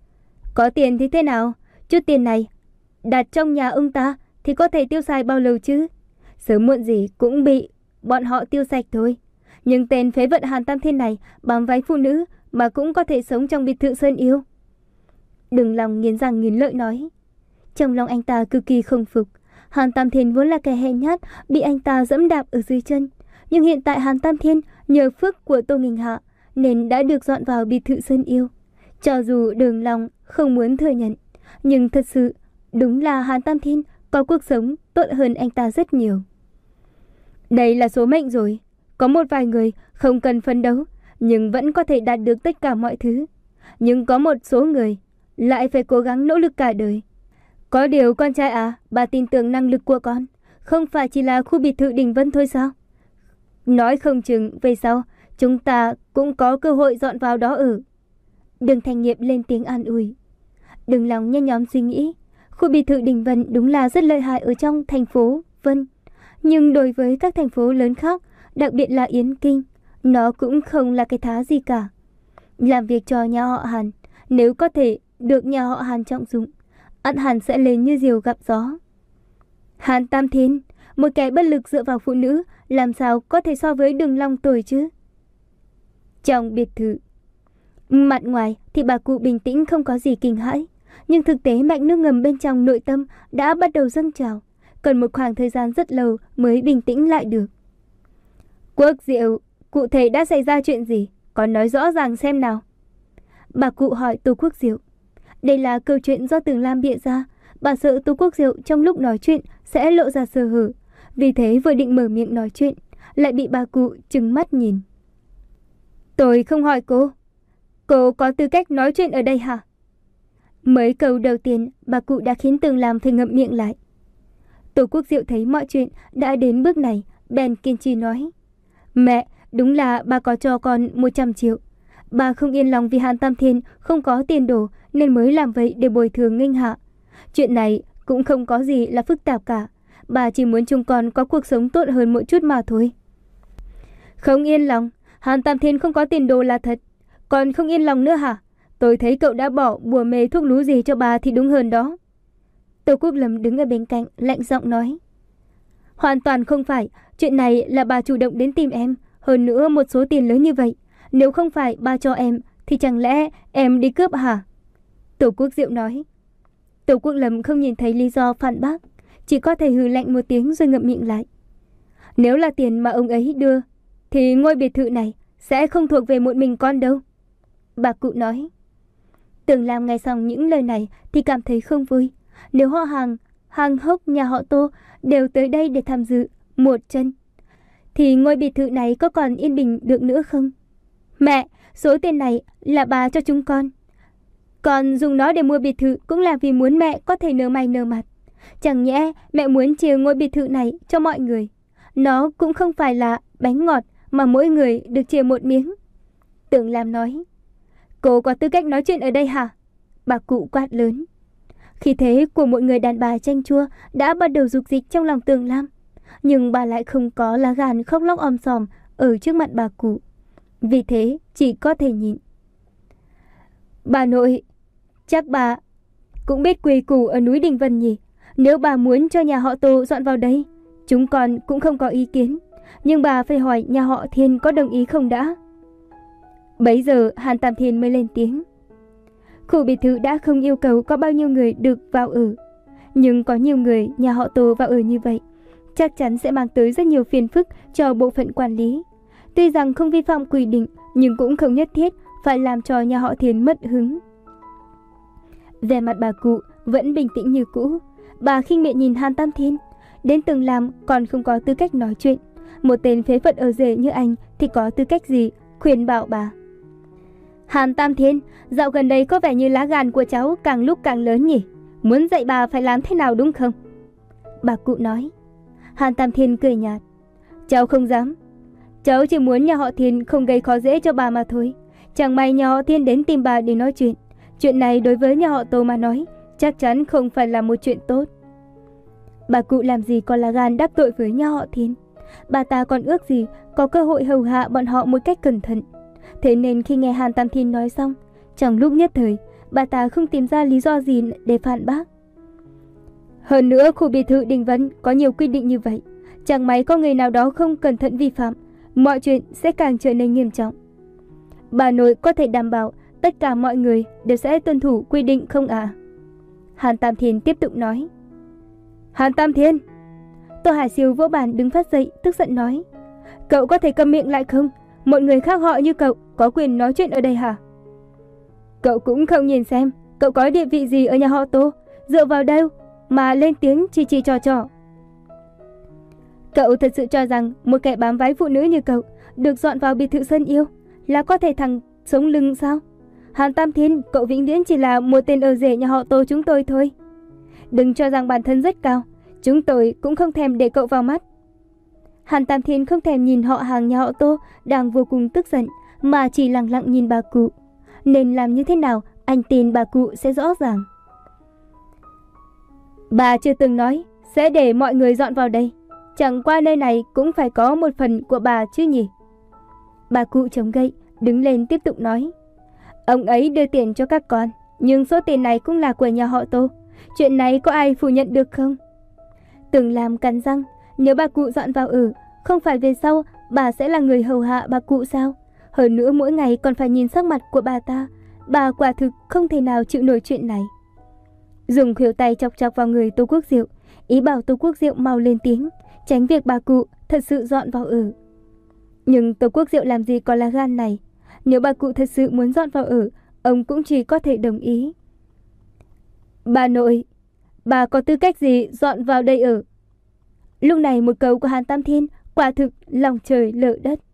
Có tiền thì thế nào? Chút tiền này đặt trong nhà ông ta thì có thể tiêu xài bao lâu chứ? Sớm muộn gì cũng bị bọn họ tiêu sạch thôi. Nhưng tên phế vật Hàn Tam Thiên này bám váy phụ nữ mà cũng có thể sống trong biệt thự Sơn Yêu. Đường Long nghiến răng nghiến lợi nói. Trong lòng anh ta cực kỳ không phục. Hàn Tam Thiên vốn là kẻ hèn nhát, bị anh ta dẫm đạp ở dưới chân. Nhưng hiện tại Hàn Tam Thiên nhờ phước của Tô Nghinh Hạ nên đã được dọn vào biệt thự Sơn Yêu. Cho dù Đường Long không muốn thừa nhận, nhưng thật sự đúng là Hàn Tam Thiên có cuộc sống tốt hơn anh ta rất nhiều. Đây là số mệnh rồi. Có một vài người không cần phấn đấu nhưng vẫn có thể đạt được tất cả mọi thứ. Nhưng có một số người lại phải cố gắng nỗ lực cả đời. Có điều con trai à, bà tin tưởng năng lực của con. Không phải chỉ là khu biệt thự Đình Vân thôi sao? Nói không chừng về sau chúng ta cũng có cơ hội dọn vào đó ở. Đường Thành Nghiệp lên tiếng an ủi. Đường Long nhen nhóm suy nghĩ. Khu biệt thự Đình Vân đúng là rất lợi hại ở trong thành phố Vân. Nhưng đối với các thành phố lớn khác, đặc biệt là Yến Kinh, nó cũng không là cái thá gì cả. Làm việc cho nhà họ Hàn, nếu có thể được nhà họ Hàn trọng dụng, ắt hẳn sẽ lên như diều gặp gió. Hàn Tam Thiên, một kẻ bất lực dựa vào phụ nữ, làm sao có thể so với Đường Long tuổi chứ? Trong biệt thự, mặt ngoài thì bà cụ bình tĩnh không có gì kinh hãi, nhưng thực tế mạch nước ngầm bên trong nội tâm đã bắt đầu dâng trào, cần một khoảng thời gian rất lâu mới bình tĩnh lại được. Quốc Diệu, cụ thể đã xảy ra chuyện gì? Con nói rõ ràng xem nào. Bà cụ hỏi Tô Quốc Diệu. Đây là câu chuyện do Tường Lam bịa ra. Bà sợ Tô Quốc Diệu trong lúc nói chuyện sẽ lộ ra sơ hở. Vì thế vừa định mở miệng nói chuyện, lại bị bà cụ trừng mắt nhìn. Tôi không hỏi cô. Cô có tư cách nói chuyện ở đây hả? Mấy câu đầu tiên bà cụ đã khiến Tường Lam phải ngậm miệng lại. Tô Quốc Diệu thấy mọi chuyện đã đến bước này, bèn kiên trì nói. Mẹ, đúng là bà có cho con một trăm triệu. Bà không yên lòng vì Hàn Tam Thiên không có tiền đồ nên mới làm vậy để bồi thường Nghinh Hạ. Chuyện này cũng không có gì là phức tạp cả. Bà chỉ muốn chúng con có cuộc sống tốt hơn một chút mà thôi. Không yên lòng? Hàn Tam Thiên không có tiền đồ là thật. Còn không yên lòng nữa hả? Tôi thấy cậu đã bỏ bùa mê thuốc lú gì cho bà thì đúng hơn đó. Tô Quốc Lâm đứng ở bên cạnh lạnh giọng nói. Hoàn toàn không phải. Chuyện này là bà chủ động đến tìm em. Hơn nữa một số tiền lớn như vậy, nếu không phải bà cho em thì chẳng lẽ em đi cướp hả? Tô Quốc Diệu nói. Tô Quốc Lâm không nhìn thấy lý do phản bác, chỉ có thể hừ lạnh một tiếng rồi ngậm miệng lại. Nếu là tiền mà ông ấy đưa, thì ngôi biệt thự này sẽ không thuộc về một mình con đâu, bà cụ nói. Tưởng Lam nghe xong những lời này thì cảm thấy không vui. Nếu họ hàng, hàng Hốc nhà họ Tô đều tới đây để tham dự một chân, thì ngôi biệt thự này có còn yên bình được nữa không? Mẹ, số tiền này là bà cho chúng con. Còn dùng nó để mua biệt thự cũng là vì muốn mẹ có thể nở mày nở mặt. Chẳng nhẽ mẹ muốn chia ngôi biệt thự này cho mọi người? Nó cũng không phải là bánh ngọt mà mỗi người được chia một miếng. Tưởng Lam nói. Cô có tư cách nói chuyện ở đây hả? Bà cụ quát lớn. Khí thế của một người đàn bà chanh chua đã bắt đầu dục dịch trong lòng Tưởng Lam. Nhưng bà lại không có lá gan khóc lóc om sòm ở trước mặt bà cụ. Vì thế chỉ có thể nhịn. Bà nội, chắc bà cũng biết quy củ ở núi Đình Vân nhỉ? Nếu bà muốn cho nhà họ Tô dọn vào đây, chúng con cũng không có ý kiến. Nhưng bà phải hỏi nhà họ Thiên có đồng ý không đã. Bấy giờ Hàn Tam Thiên mới lên tiếng. Khu biệt thự đã không yêu cầu có bao nhiêu người được vào ở. Nhưng có nhiều người nhà họ Tô vào ở như vậy, chắc chắn sẽ mang tới rất nhiều phiền phức cho bộ phận quản lý. Tuy rằng không vi phạm quy định, nhưng cũng không nhất thiết phải làm cho nhà họ Thiên mất hứng. Vẻ mặt bà cụ vẫn bình tĩnh như cũ. Bà khinh miệt nhìn Hàn Tam Thiên. Đến Tưởng Lam còn không có tư cách nói chuyện. Một tên phế vật ở rể như anh thì có tư cách gì khuyên bảo bà? Hàn Tam Thiên, dạo gần đây có vẻ như lá gan của cháu càng lúc càng lớn nhỉ? Muốn dạy bà phải làm thế nào đúng không? Bà cụ nói. Hàn Tam Thiên cười nhạt. Cháu không dám. Cháu chỉ muốn nhà họ Thiên không gây khó dễ cho bà mà thôi. Chẳng may nhà họ Thiên đến tìm bà để nói chuyện. Chuyện này đối với nhà họ Tô mà nói, chắc chắn không phải là một chuyện tốt. Bà cụ làm gì có lá gan đắc tội với nhà họ Thiên. Bà ta còn ước gì có cơ hội hầu hạ bọn họ một cách cẩn thận. Thế nên khi nghe Hàn Tam Thiên nói xong, trong lúc nhất thời, bà ta không tìm ra lý do gì để phản bác. Hơn nữa, khu biệt thự Đình Vân có nhiều quy định như vậy. Chẳng may có người nào đó không cẩn thận vi phạm, mọi chuyện sẽ càng trở nên nghiêm trọng. Bà nội có thể đảm bảo tất cả mọi người đều sẽ tuân thủ quy định không ạ? À? Hàn Tam Thiên tiếp tục nói. Hàn Tam Thiên! Tô Hải Siêu vỗ bàn đứng phát dậy, tức giận nói. Cậu có thể câm miệng lại không? Một người khác họ như cậu có quyền nói chuyện ở đây hả? Cậu cũng không nhìn xem cậu có địa vị gì ở nhà họ Tô, dựa vào đâu mà lên tiếng chỉ chỉ trò trò. Cậu thật sự cho rằng một kẻ bám váy phụ nữ như cậu được dọn vào biệt thự Sơn Yêu là có thể thẳng sống lưng sao? Hàn Tam Thiên, cậu vĩnh viễn chỉ là một tên ở rể nhà họ Tô chúng tôi thôi. Đừng cho rằng bản thân rất cao, chúng tôi cũng không thèm để cậu vào mắt. Hàn Tam Thiên không thèm nhìn họ hàng nhà họ Tô đang vô cùng tức giận, mà chỉ lặng lặng nhìn bà cụ. Nên làm như thế nào anh tin bà cụ sẽ rõ ràng. Bà chưa từng nói sẽ để mọi người dọn vào đây. Chẳng qua nơi này cũng phải có một phần của bà chứ nhỉ? Bà cụ chống gậy, đứng lên tiếp tục nói. Ông ấy đưa tiền cho các con, nhưng số tiền này cũng là của nhà họ Tô. Chuyện này có ai phủ nhận được không? Tưởng Lam cắn răng. Nếu bà cụ dọn vào ở, không phải về sau bà sẽ là người hầu hạ bà cụ sao? Hơn nữa mỗi ngày còn phải nhìn sắc mặt của bà ta. Bà quả thực không thể nào chịu nổi chuyện này. Dùng khuỷu tay chọc chọc vào người Tô Quốc Diệu, ý bảo Tô Quốc Diệu mau lên tiếng, tránh việc bà cụ thật sự dọn vào ở. Nhưng Tô Quốc Diệu làm gì có lá gan này. Nếu bà cụ thật sự muốn dọn vào ở, ông cũng chỉ có thể đồng ý. Bà nội, bà có tư cách gì dọn vào đây ở? Lúc này một câu của Hàn Tam Thiên quả thực lòng trời lở đất.